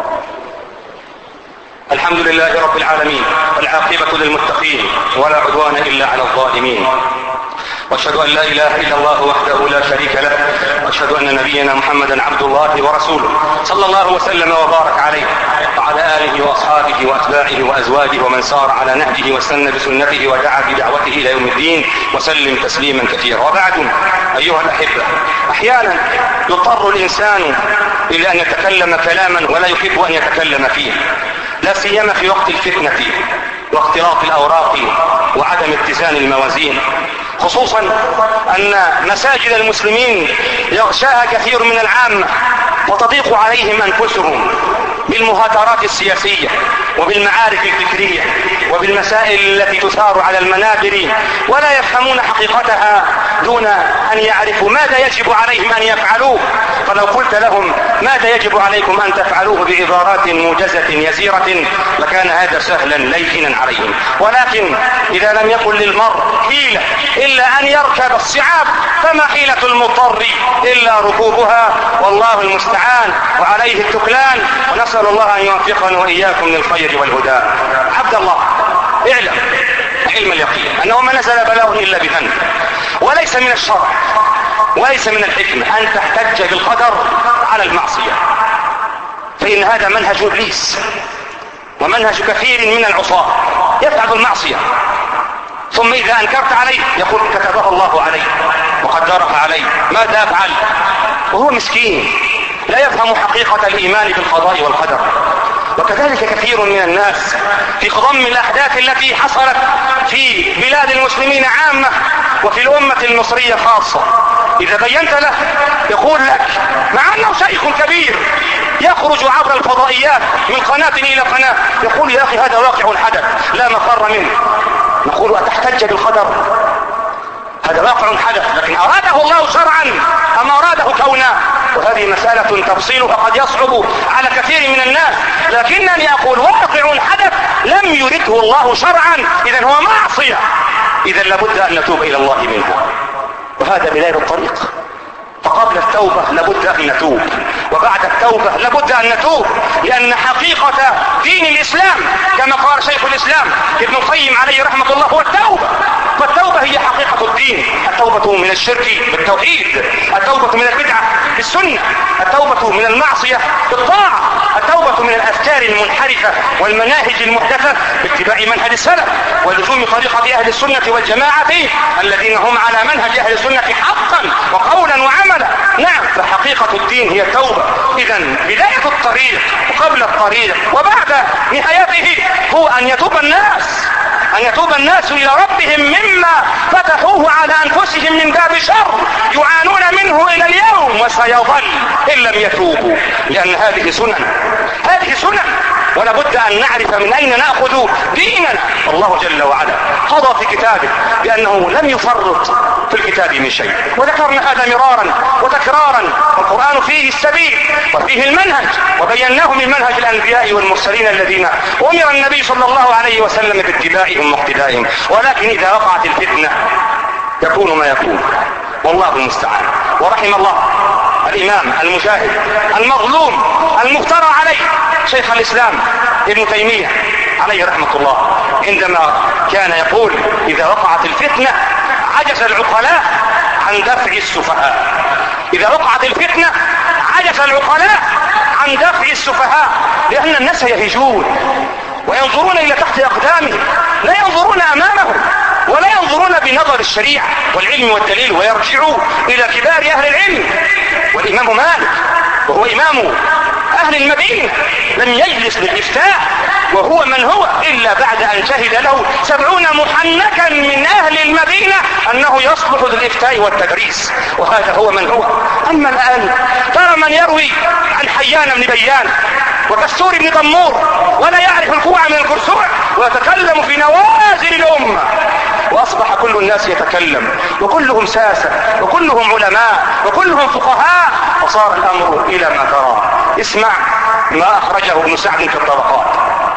S1: الحمد لله رب العالمين، والعاقبة للمتقين ولا عدوان إلا على الظالمين، واشهد ان لا اله الا الله وحده لا شريك له، واشهد ان نبينا محمدا عبد الله ورسوله صلى الله وسلم وبارك عليه وعلى اله واصحابه واتباعه وازواجه ومن سار على نهجه واستنى بسنته ودعا بدعوته الى يوم الدين وسلم تسليما كثيرا. وبعد، ايها الاحبه، احيانا يضطر الانسان الى ان يتكلم كلاما ولا يحب ان يتكلم فيه، لا سيما في وقت الفتنه واختلاط الاوراق وعدم اتزان الموازين، خصوصا ان مساجد المسلمين يغشاها كثير من العامة وتضيق عليهم انفسهم بالمهاترات السياسية وبالمعارك الفكرية وبالمسائل التي تثار على المنابر، ولا يفهمون حقيقتها دون أن يعرفوا ماذا يجب عليهم أن يفعلوه. فلو قلت لهم ماذا يجب عليكم أن تفعلوه بعبارات موجزة يسيرة لكان هذا سهلا لينا عليهم. ولكن إذا لم يكن للمرء حيلة إلا أن يركب الصعاب فما حيلة المضطر إلا ركوبها، والله المستعان وعليه التكلان، ونسأل الله أن يوفقنا وإياكم للخير والهدى. عبد الله، اعلم علم اليقين أنه ما نزل بلاء إلا بذنب، وليس من الشرع وليس من الحكمة أن تحتج بالقدر على المعصية، فإن هذا منهج إبليس ومنهج كثير من العصاة يفعل المعصية ثم إذا أنكرت عليه يقول كتبها الله عليه وقدرها عليه، ماذا أفعل؟ وهو مسكين لا يفهم حقيقة الإيمان بالقضاء والقدر. وكذلك كثير من الناس في خضم الأحداث التي حصلت في بلاد المسلمين عامة وفي الأمة المصرية خاصة، إذا بينت له يقول لك مع أنه شيخ كبير يخرج عبر الفضائيات من قناة إلى قناة يقول يا أخي هذا واقع حدث لا مفر منه. نقول أتحتج بالقدر؟ هذا واقع حدث، لكن أراده الله شرعا أم أراده كونا؟ وهذه مسألة تفصيلها قد يصعب على كثير من الناس، لكنني أقول واقع حدث لم يرده الله شرعا، إذن هو معصية، إذن لابد أن نتوب إلى الله منها، وهذا بداية الطريق. فقبل التوبة لابد أن نتوب، وبعد التوبة لابد أن نتوب، لأن حقيقة دين الإسلام كما قال شيخ الإسلام ابن القيم عليه رحمة الله هو التوبة. فالتوبة هي حقيقة الدين، التوبة من الشرك بالتوحيد، التوبة من البدعة بالسنة، التوبة من المعصية بالطاعة، التوبة من الأفكار المنحرفة والمناهج المحدثة باتباع منهج السلف ولزوم طريقة أهل السنة والجماعة الذين هم على منهج أهل السنة حقا وقولا وعملا. نعم، فحقيقة الدين هي التوبة. إذن بداية الطريق وقبل الطريق وبعد نهايته هو أن يتوب الناس أن يتوب الناس إلى ربهم مما فتحوه على أنفسهم من باب شر يعانون منه إلى اليوم، وسيظل إن لم يتوبوا، لأن هذه سنن هذه سنن ولا بد أن نعرف من أين نأخذ ديننا. الله جل وعلا قضى في كتابه بأنه لم يفرط في الكتاب من شيء، وذكرنا هذا مرارا وتكرارا، والقرآن فيه السبيل وفيه المنهج، وبيناه من منهج الأنبياء والمرسلين الذين أمر النبي صلى الله عليه وسلم باتباعهم واقتدائهم. ولكن إذا وقعت الفتنة يكون ما يكون، والله المستعان. ورحم الله الإمام المجاهد المظلوم المفترى عليه شيخ الإسلام ابن تيمية عليه رحمة الله، عندما كان يقول إذا وقعت الفتنة عجز العقلاء عن دفع السفهاء. إذا وقعت الفتنة عجز العقلاء عن دفع السفهاء، لأن الناس يهجون وينظرون إلى تحت أقدامهم، لا ينظرون أمامهم ولا ينظرون بنظر الشريعة والعلم والدليل، ويرجعوا إلى كبار أهل العلم. والإمام مالك وهو إمام أهل المدينة لم يجلس للإفتاء وهو من هو إلا بعد أن شهد له سبعون محنكا من أهل المدينة أنه يصلح للإفتاء والتدريس، وهذا هو من هو. أما الآن ترى من يروي عن حيان بن بيان وكسور بن ضمور ولا يعرف الكوع من الكرسوع ويتكلم في نوازل الأمة، وأصبح كل الناس يتكلم وكلهم ساسة وكلهم علماء وكلهم فقهاء، وصار الأمر إلى ما ترى. اسمع ما أخرجه ابن سعد في الطبقات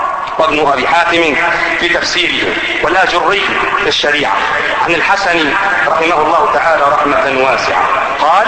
S1: وابن أبي حاتم في تفسيره والآجري في الشريعة عن الحسن رحمه الله تعالى رحمة واسعة قال،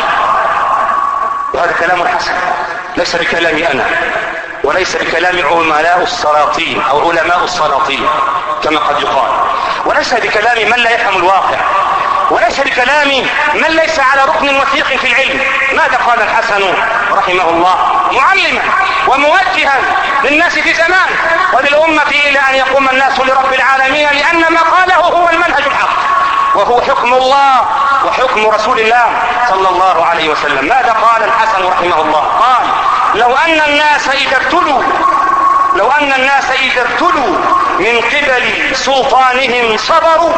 S1: وهذا كلام الحسن ليس بكلامي أنا وليس بكلام عملاء السلاطين أو علماء السلاطين كما قد يقال، وليس بكلام من لا يفهم الواقع، وليس بكلام من ليس على ركن وثيق في العلم. ماذا قال الحسن رحمه الله معلما وموجها للناس في زمان وللأمة إلى أن يقوم الناس لرب العالمين، لأن ما قاله هو المنهج الحق وهو حكم الله وحكم رسول الله صلى الله عليه وسلم. ماذا قال الحسن رحمه الله؟ قال لو أن الناس إذا ابتلوا لو أن الناس إذا ابتلوا من قبل سلطانهم صبروا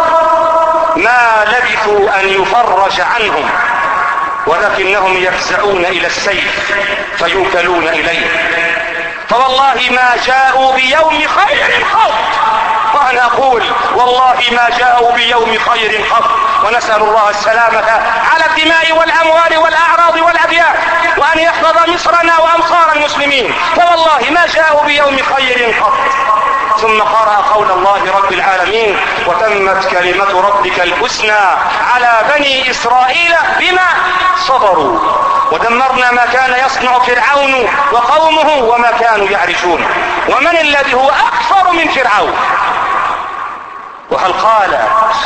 S1: ما لبثوا أن يفرج عنهم، ولكنهم يفزعون إلى السيف فيوكلون إليه فوالله ما جاءوا بيوم خير قط. وأنا أقول والله ما جاءوا بيوم خير قط، ونسأل الله السلامة على الدماء والأموال والأعراض والأبيات، وأن يحفظ مصرنا وأمصار المسلمين، فوالله ما جاءوا بيوم خير قط. ثم قرأ قول الله رب العالمين: وتمت كلمة ربك الحسنى على بني إسرائيل بما صبروا ودمرنا ما كان يصنع فرعون وقومه وما كانوا يعرشون. ومن الذي هو أكثر من فرعون؟ وهل قال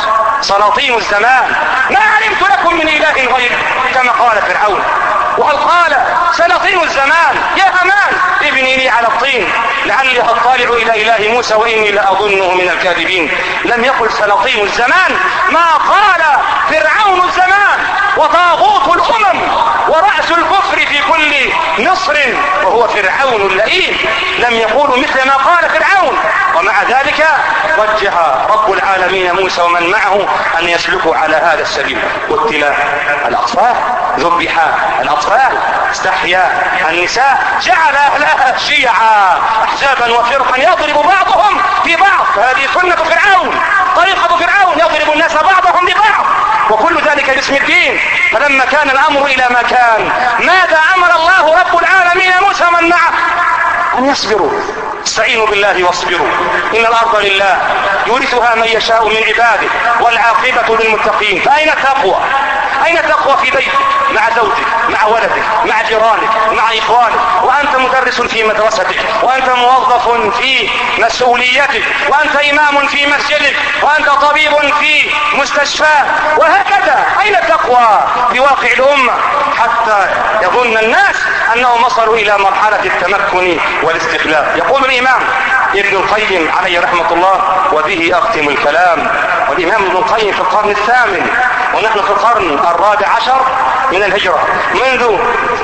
S1: سلاطين الزمان: ما علمت لكم من إله غيري كما قال فرعون؟ وهل قال سلاطين الزمان: يا هامان ابني لي على الطين لعلي اطلع الى اله موسى واني لاظنه من الكاذبين؟ لم يقل سلاطين الزمان ما قال فرعون الزمان وطاغوت الامم ورأس الكفر في كل مصر وهو فرعون اللئيم، لم يقولوا مثل ما قال فرعون. ومع ذلك وجه رب العالمين موسى ومن معه أن يسلكوا على هذا السبيل. قتل الأطفال، ذبح الأطفال، استحيا النساء، جعل أهلها شيعا أحزابا وفرقا يضرب بعضهم في بعض. فهذه سنة فرعون، طريقة فرعون، يضرب الناس بعضهم ببعض، وكل ذلك باسم الدين. فلما كان الأمر إلى ما كان، ماذا أمر الله رب العالمين موسى من معه؟ أن يصبروا. استعينوا بالله واصبروا، إن الأرض لله يورثها من يشاء من عباده والعاقبة للمتقين. فأين التقوى؟ أين التقوى في بيتك مع زوجك مع ولدك مع جيرانك مع إخوانك، وأنت مدرس في مدرستك، وأنت موظف في مسؤوليتك، وأنت إمام في مسجدك، وأنت طبيب في مستشفى، وهكذا. أين التقوى في واقع الأمة حتى يظن الناس أنهم وصلوا إلى مرحلة التمكن والاستقلال؟ يقول الإمام ابن القيم عليه رحمة الله، وبه أختم الكلام، والإمام ابن القيم في القرن الثامن ونحن في القرن الرابع عشر من الهجرة، منذ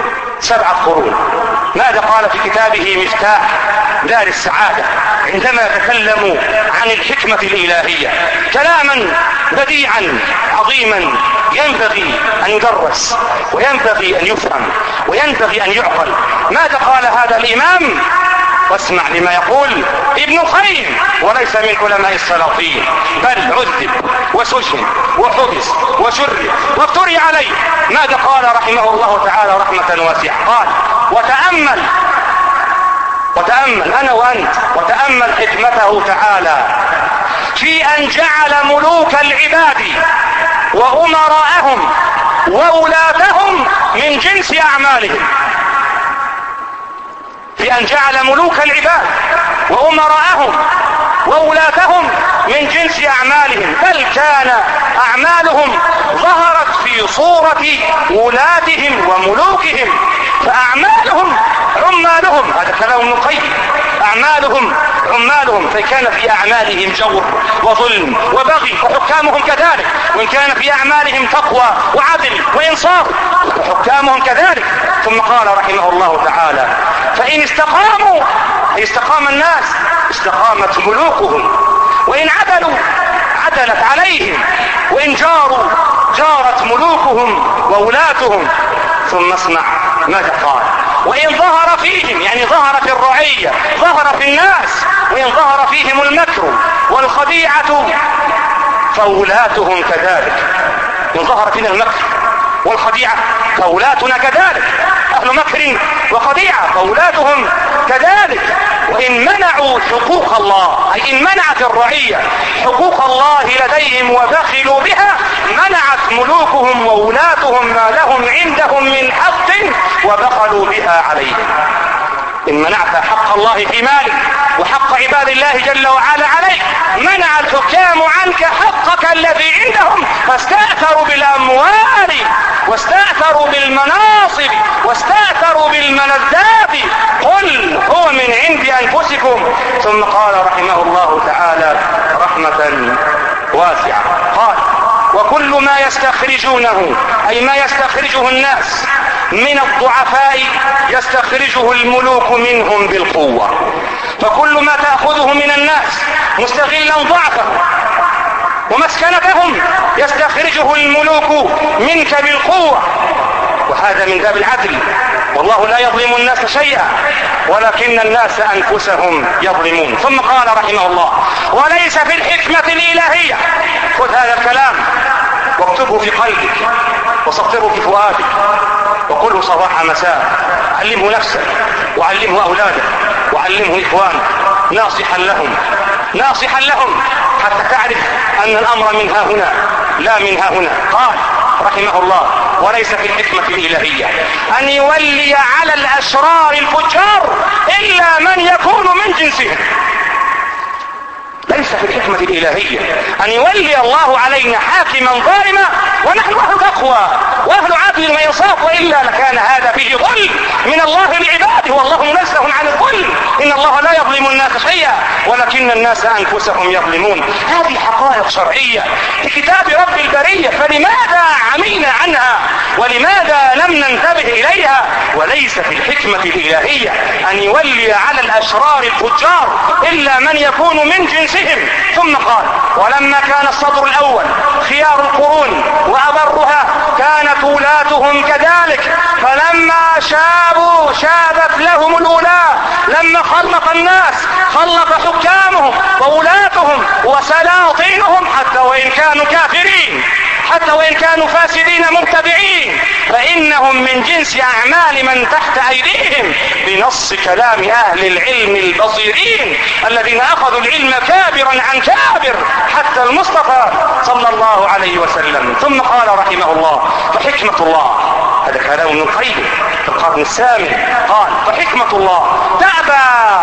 S1: سبعة قرون. ماذا قال في كتابه مفتاح دار السعادة عندما تكلموا عن الحكمة الإلهية؟ كلاما بديعا عظيما ينبغي أن يدرس وينبغي أن يفهم وينبغي أن يعقل. ماذا قال هذا الإمام؟ واسمع لما يقول ابن القيم، وليس من علماء السلاطين، بل عذب وسجن وحبس وشرد وافتري عليه. ماذا قال رحمه الله تعالى رحمة واسعة؟ قال: وتأمل وتأمل أنا وأنت وتأمل حكمته تعالى في أن جعل ملوك العباد وأمراءهم وولاتهم من جنس أعمالهم، في أن جعل ملوك العباد وأمراءهم وولاتهم من جنس أعمالهم، بل كان أعمالهم ظهرت في صورة ولاتهم وملوكهم، فأعمالهم عمالهم. هذا كلام ابن القيم، أعمالهم عمالهم، فكان في أعمالهم جور وظلم وبغي، وحكامهم كذلك، وإن كان في أعمالهم تقوى وعدل وإنصاف وحكامهم كذلك. ثم قال رحمه الله تعالى: فإن استقاموا، أي استقام الناس، استقامت ملوكهم، وإن عدلوا عدلت عليهم، وإن جاروا جارت ملوكهم وولاتهم. ثم اسمع ماذا قال: وإن ظهر فيهم، يعني ظهر في الرعية، ظهر في الناس، وإن ظهر فيهم المكر والخديعة فولاتهم كذلك. إن ظهر فينا المكر والخديعة فولاتنا كذلك، أهل مكر وخديعة فولاتهم كذلك. وإن منعوا حقوق الله، أي إن منعت الرعية حقوق الله لديهم وبخلوا بها، منعت ملوكهم وولاتهم ما لهم عندهم من حق وبخلوا بها عليهم. إن منعت حق الله في مالك وحق عباد الله جل وعلا عليك، منع الحكام عنك حقك الذي عندهم، فاستأثروا بالأموال واستأثروا بالمناصب واستأثروا بالملذات، قل هو من عند أنفسكم. ثم قال رحمه الله تعالى رحمة واسعة، قال: وكل ما يستخرجونه، أي ما يستخرجه الناس من الضعفاء، يستخرجه الملوك منهم بالقوة. فكل ما تأخذه من الناس مستغلا ضعفه ومسكنتهم يستخرجه الملوك منك بالقوة، وهذا من باب العدل والله لا يظلم الناس شيئا ولكن الناس أنفسهم يظلمون. ثم قال رحمه الله: وليس في الحكمة الإلهية. خذ هذا الكلام واكتبه في قلبك وسطره في فؤادك وقله صباح مساء. علمه نفسك وعلمه أولادك وعلمه إخوانك، ناصحا لهم ناصحا لهم حتى تعرف أن الأمر من ها هنا لا من ها هنا. قال رحمه الله: وليس في الحكمة الإلهية أن يولي على الأشرار الفجار إلا من يكون من جنسهم. ليس في الحكمة الإلهية أن يولي الله علينا حاكما ظالما ونحن أهل تقوى وأهل عدل وإنصاف، وإلا لكان هذا فيه ظلم من الله لعباده، والله منزه عن الظلم. إن الله لا يظلم الناس شيئا ولكن الناس أنفسهم يظلمون. هذه حقائق شرعية في كتاب رب البرية، فلماذا عمينا عنها ولماذا لم ننتبه إليها؟ وليس في الحكمة الإلهية أن يولي على الأشرار الفجار إلا من يكون من جنسهم. ثم قال: ولما كان الصدر الأول خيار القرون وأبرها كانت ولاتهم كذلك، فلما شابوا شابت لهم الولاة. لما خلق الناس خلق حكامهم وولاتهم وسلاطينهم حتى وإن كانوا كافرين، حتى وإن كانوا فاسدين مبتدعين، فإنهم من جنس أعمال من تحت أيديهم بنص كلام أهل العلم البصيرين الذين أخذوا العلم كابرا عن كابر حتى المصطفى صلى الله عليه وسلم. ثم قال رحمه الله: فحكمة الله، هذا كلام ابن القيم في القرن الثامن، قال: فحكمة الله تأبى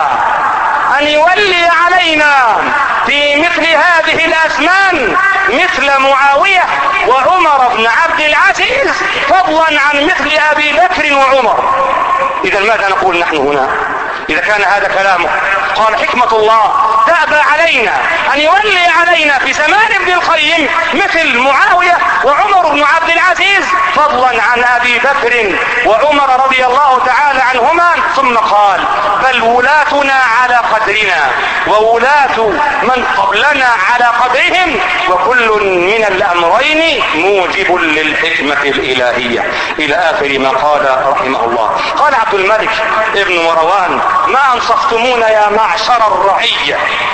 S1: أن يولي علينا في مثل هذه الأزمان مثل معاوية وعمر بن عبد العزيز فضلا عن مثل أبي بكر وعمر. إذا ماذا نقول نحن هنا إذا كان هذا كلامه؟ قال: حكمة الله تأبى علينا أن يولي علينا في زمان ابن القيم مثل معاوية وعمر بن عبد العزيز فضلا عن أبي بكر وعمر رضي الله تعالى عنهما. ثم قال: بل ولاتنا على قدرنا وولاة من قبلنا على قدرهم وكل من الأمرين موجب للحكمة الإلهية، إلى آخر ما قال رحمه الله. قال عبد الملك ابن مروان: ما أنصفتمون يا معشر الرعية،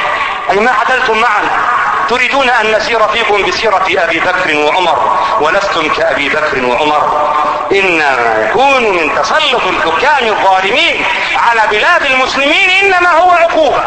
S1: أي ما عدلتم معنا، تريدون أن نسير فيكم بسيرة أبي بكر وعمر ولستم كأبي بكر وعمر. إنما يكون من تسلط الحكام الظالمين على بلاد المسلمين إنما هو عقوبة،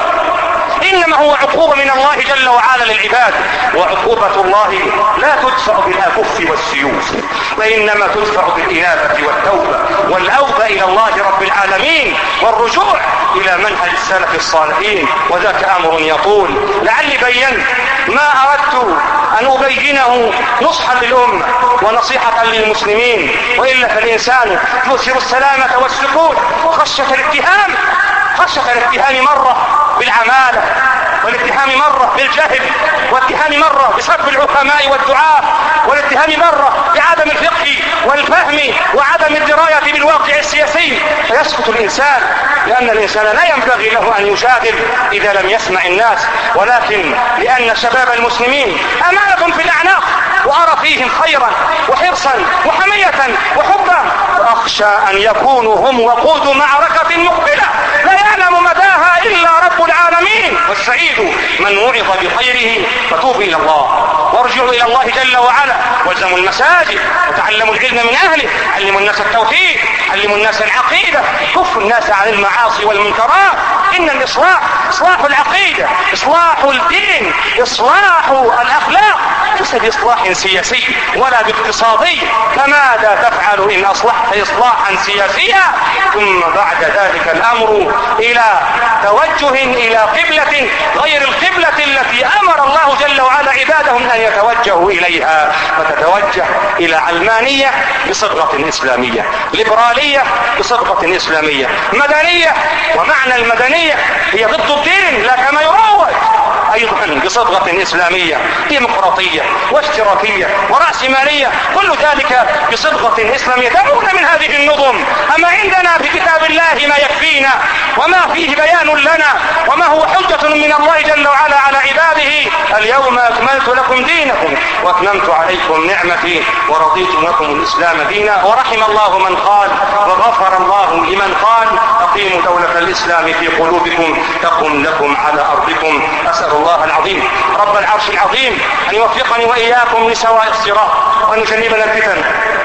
S1: إنما هو عقوبة من الله جل وعلا للعباد، وعقوبة الله لا تدفع بالأكف والسيوف وإنما تدفع بالإنابة والتوبة والأوبة إلى الله رب العالمين والرجوع إلى منهج السلف الصالحين، وذاك أمر يطول. لعلي بينت ما أردت أن أبينه نصحا للأمة ونصيحة للمسلمين، وإلا فالإنسان يؤثر السلامة والسكوت خشية الاتهام، خشية الاتهام مرة بالعمالة، والاتهام مرة بالجهل، والاتهام مرة بسب الحكماء والدعاة، والاتهام مرة بعدم الفقه والفهم وعدم الدراية بالواقع السياسي، فيسكت الإنسان، لأن الإنسان لا ينبغي له أن يجادل إذا لم يسمع الناس، ولكن لأن شباب المسلمين أمانة في الأعناق، وأرى فيهم خيرا وحرصا وحمية وحبا، وأخشى أن يكونوا هم وقود معركة مقبلة لا يعلم مداها إلا رب العالمين. والسعيد من وعظ بخيره فتوب إلى الله وارجعوا إلى الله جل وعلا، والزموا المساجد وتعلموا العلم من أهله، علموا الناس التوحيد، علموا الناس العقيدة، كفوا الناس عن المعاصي والمنكرات. إن الإصلاح إصلاح العقيدة، إصلاح الدين، إصلاح الأخلاق، ليس بإصلاح سياسي ولا باقتصادي. فماذا تفعل إن أصلحت إصلاحا سياسيا ثم بعد ذلك الأمر إلى توجه إلى قبلة غير القبلة التي أمر الله جل وعلا عبادهم أن يتوجهوا إليها، فتتوجه إلى علمانية بصبغة إسلامية، ليبرالية بصبغة إسلامية، مدنية، ومعنى المدنية هي ضد الدين لا كما يروج، أيضا بصبغة إسلامية، ديمقراطية واشتراكية ورأسمالية، كل ذلك بصبغة إسلامية. دعونا من هذه النظم، أما عندنا في كتاب الله ما يكفي فينا وما فيه بيان لنا وما هو حجة من الله جل وعلا على عباده. اليوم أكملت لكم دينكم وأتممت عليكم نعمتي ورضيت لكم الإسلام دينا. ورحم الله من قال وغفر الله لمن قال أقيموا دولة الإسلام في قلوبكم تقم لكم على أرضكم. أسأل الله العظيم رب العرش العظيم أن يوفقني وإياكم لسواء الصراط وأن يجنبنا الفتن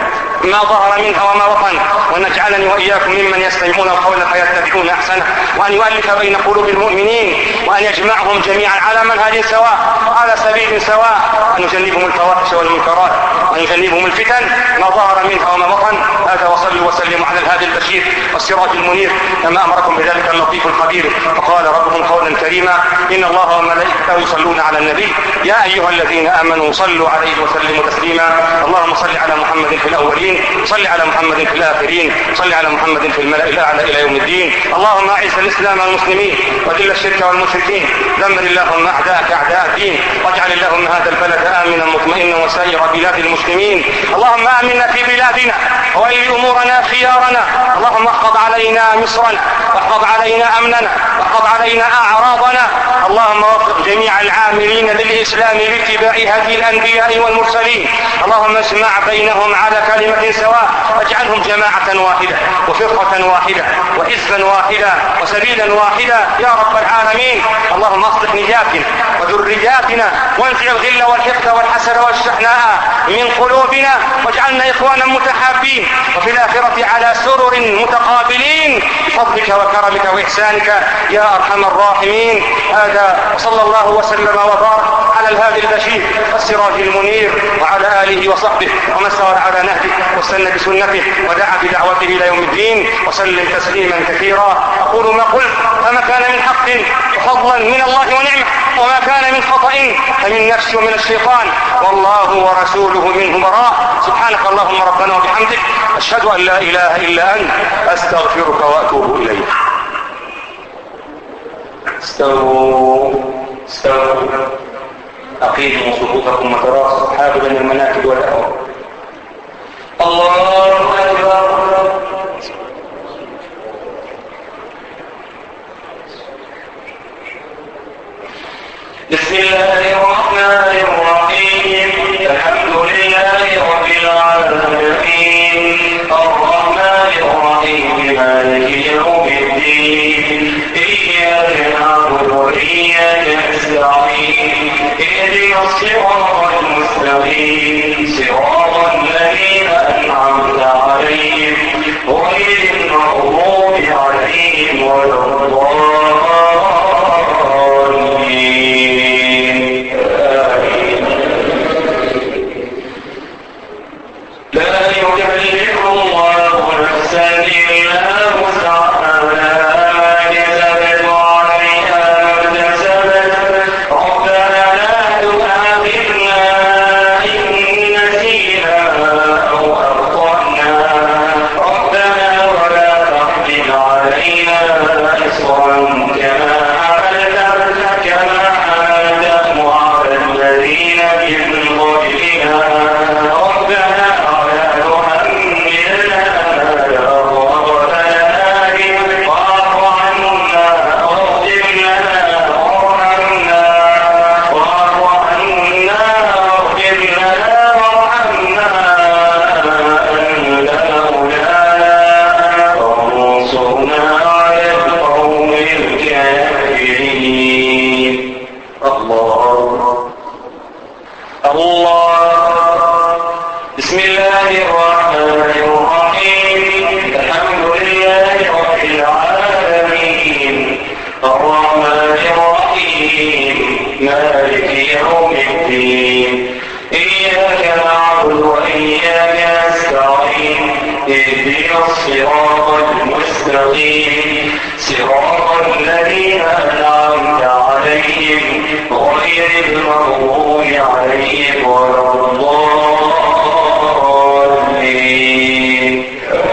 S1: ما ظهر منها وما بطن وأن يجعلني وإياكم ممن يستمعون القول فيتبعون أحسنه وأن يؤلف بين قلوب المؤمنين وأن يجمعهم جميعا على منهج سواء على سبيل سواء. أن يجنبهم الفواحش والمنكرات وأن يجنبهم الفتن ما ظهر منها وما بطن. هذا وصلوا وسلموا على الهادي البشير والسراج المنير كما أمركم بذلك اللطيف الخبير. فقال ربكم قولا كريما إن الله وملائكته يصلون على النبي يا أيها الذين آمنوا صلوا عليه وسلموا تسليما. اللهم صل على محمد في الأولين صل على محمد في الآخرين صل على محمد في الملأ الأعلى إلى يوم الدين. اللهم أعز الإسلام والمسلمين وذل الشرك والمشركين دمر اللهم أعداءك أعداء الدين واجعل اللهم هذا البلد آمنا مطمئنا وسائر بلاد المسلمين. اللهم آمنا في بلادنا وولي أمورنا خيارنا. اللهم احفظ علينا مصرنا واحفظ علينا أمننا واحفظ علينا أعراضنا. اللهم وفق جميع العاملين للإسلام باتباع هدي الأنبياء والمرسلين. اللهم اسمع بينهم على كلمة سواء واجعلهم جماعة واحدة وفرقة واحدة وحزبا واحدا وسبيلا واحدا يا رب العالمين. اللهم اصلح نياتنا وذرياتنا وانزع الغل والحقد والحسد والشحناء من قلوبنا واجعلنا إخوانا متحابين وفي الآخرة على سرر متقابلين بفضلك وكرمك وإحسانك يا أرحم الراحمين. هذا وصلى الله وسلم وبارك على الهادي البشير والسراج المنير وعلى آله وصحبه ومن سار على نهجه واستنى بسنته ودعا بدعوته إلى يوم الدين وسلم تسليما كثيرا. أقول ما قلت فما كان من حق وفضلا من الله ونعمه وما كان من خطأ فمن نفسي ومن الشيطان والله ورسوله منه براء. سبحانك اللهم ربنا وبحمدك أشهد أن لا إله إلا أنت أستغفرك وأتوب إليك. استووا استووا أقيموا صفوفكم وتراصوا حابلا المناكب والأهوال. الله أكبر. بسم الله الرحمن الرحيم الحمد لله رب العالمين الرحمن الرحيم مالك يوم الدين إياك نعبد وإياك نستعين اهدنا الصراط المستقيم صراط الذين أنعمت عليهم غير المغضوب عليهم ولا الضالين. لا يكلف الله نفسا إلا وسعها لها كسبت وعليها ما اكتسبت ربنا لا تؤاخذنا إن نسينا أو أخطأنا ربنا ولا تحمل علينا إصرا كما حملته كما حملته على الذين من قبلنا ربنا الصراط المستقيم صراط الذين أنعمت عليهم غير المغضوب عليهم ولا الضالين.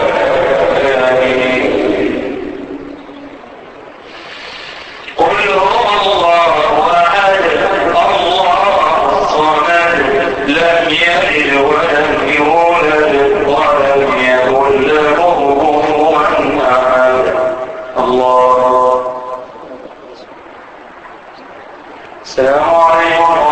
S1: قل هو الله أحد الله الصمد لم يلد ولم يولد ولم يكن له كفوا أحد
S2: السلام عليكم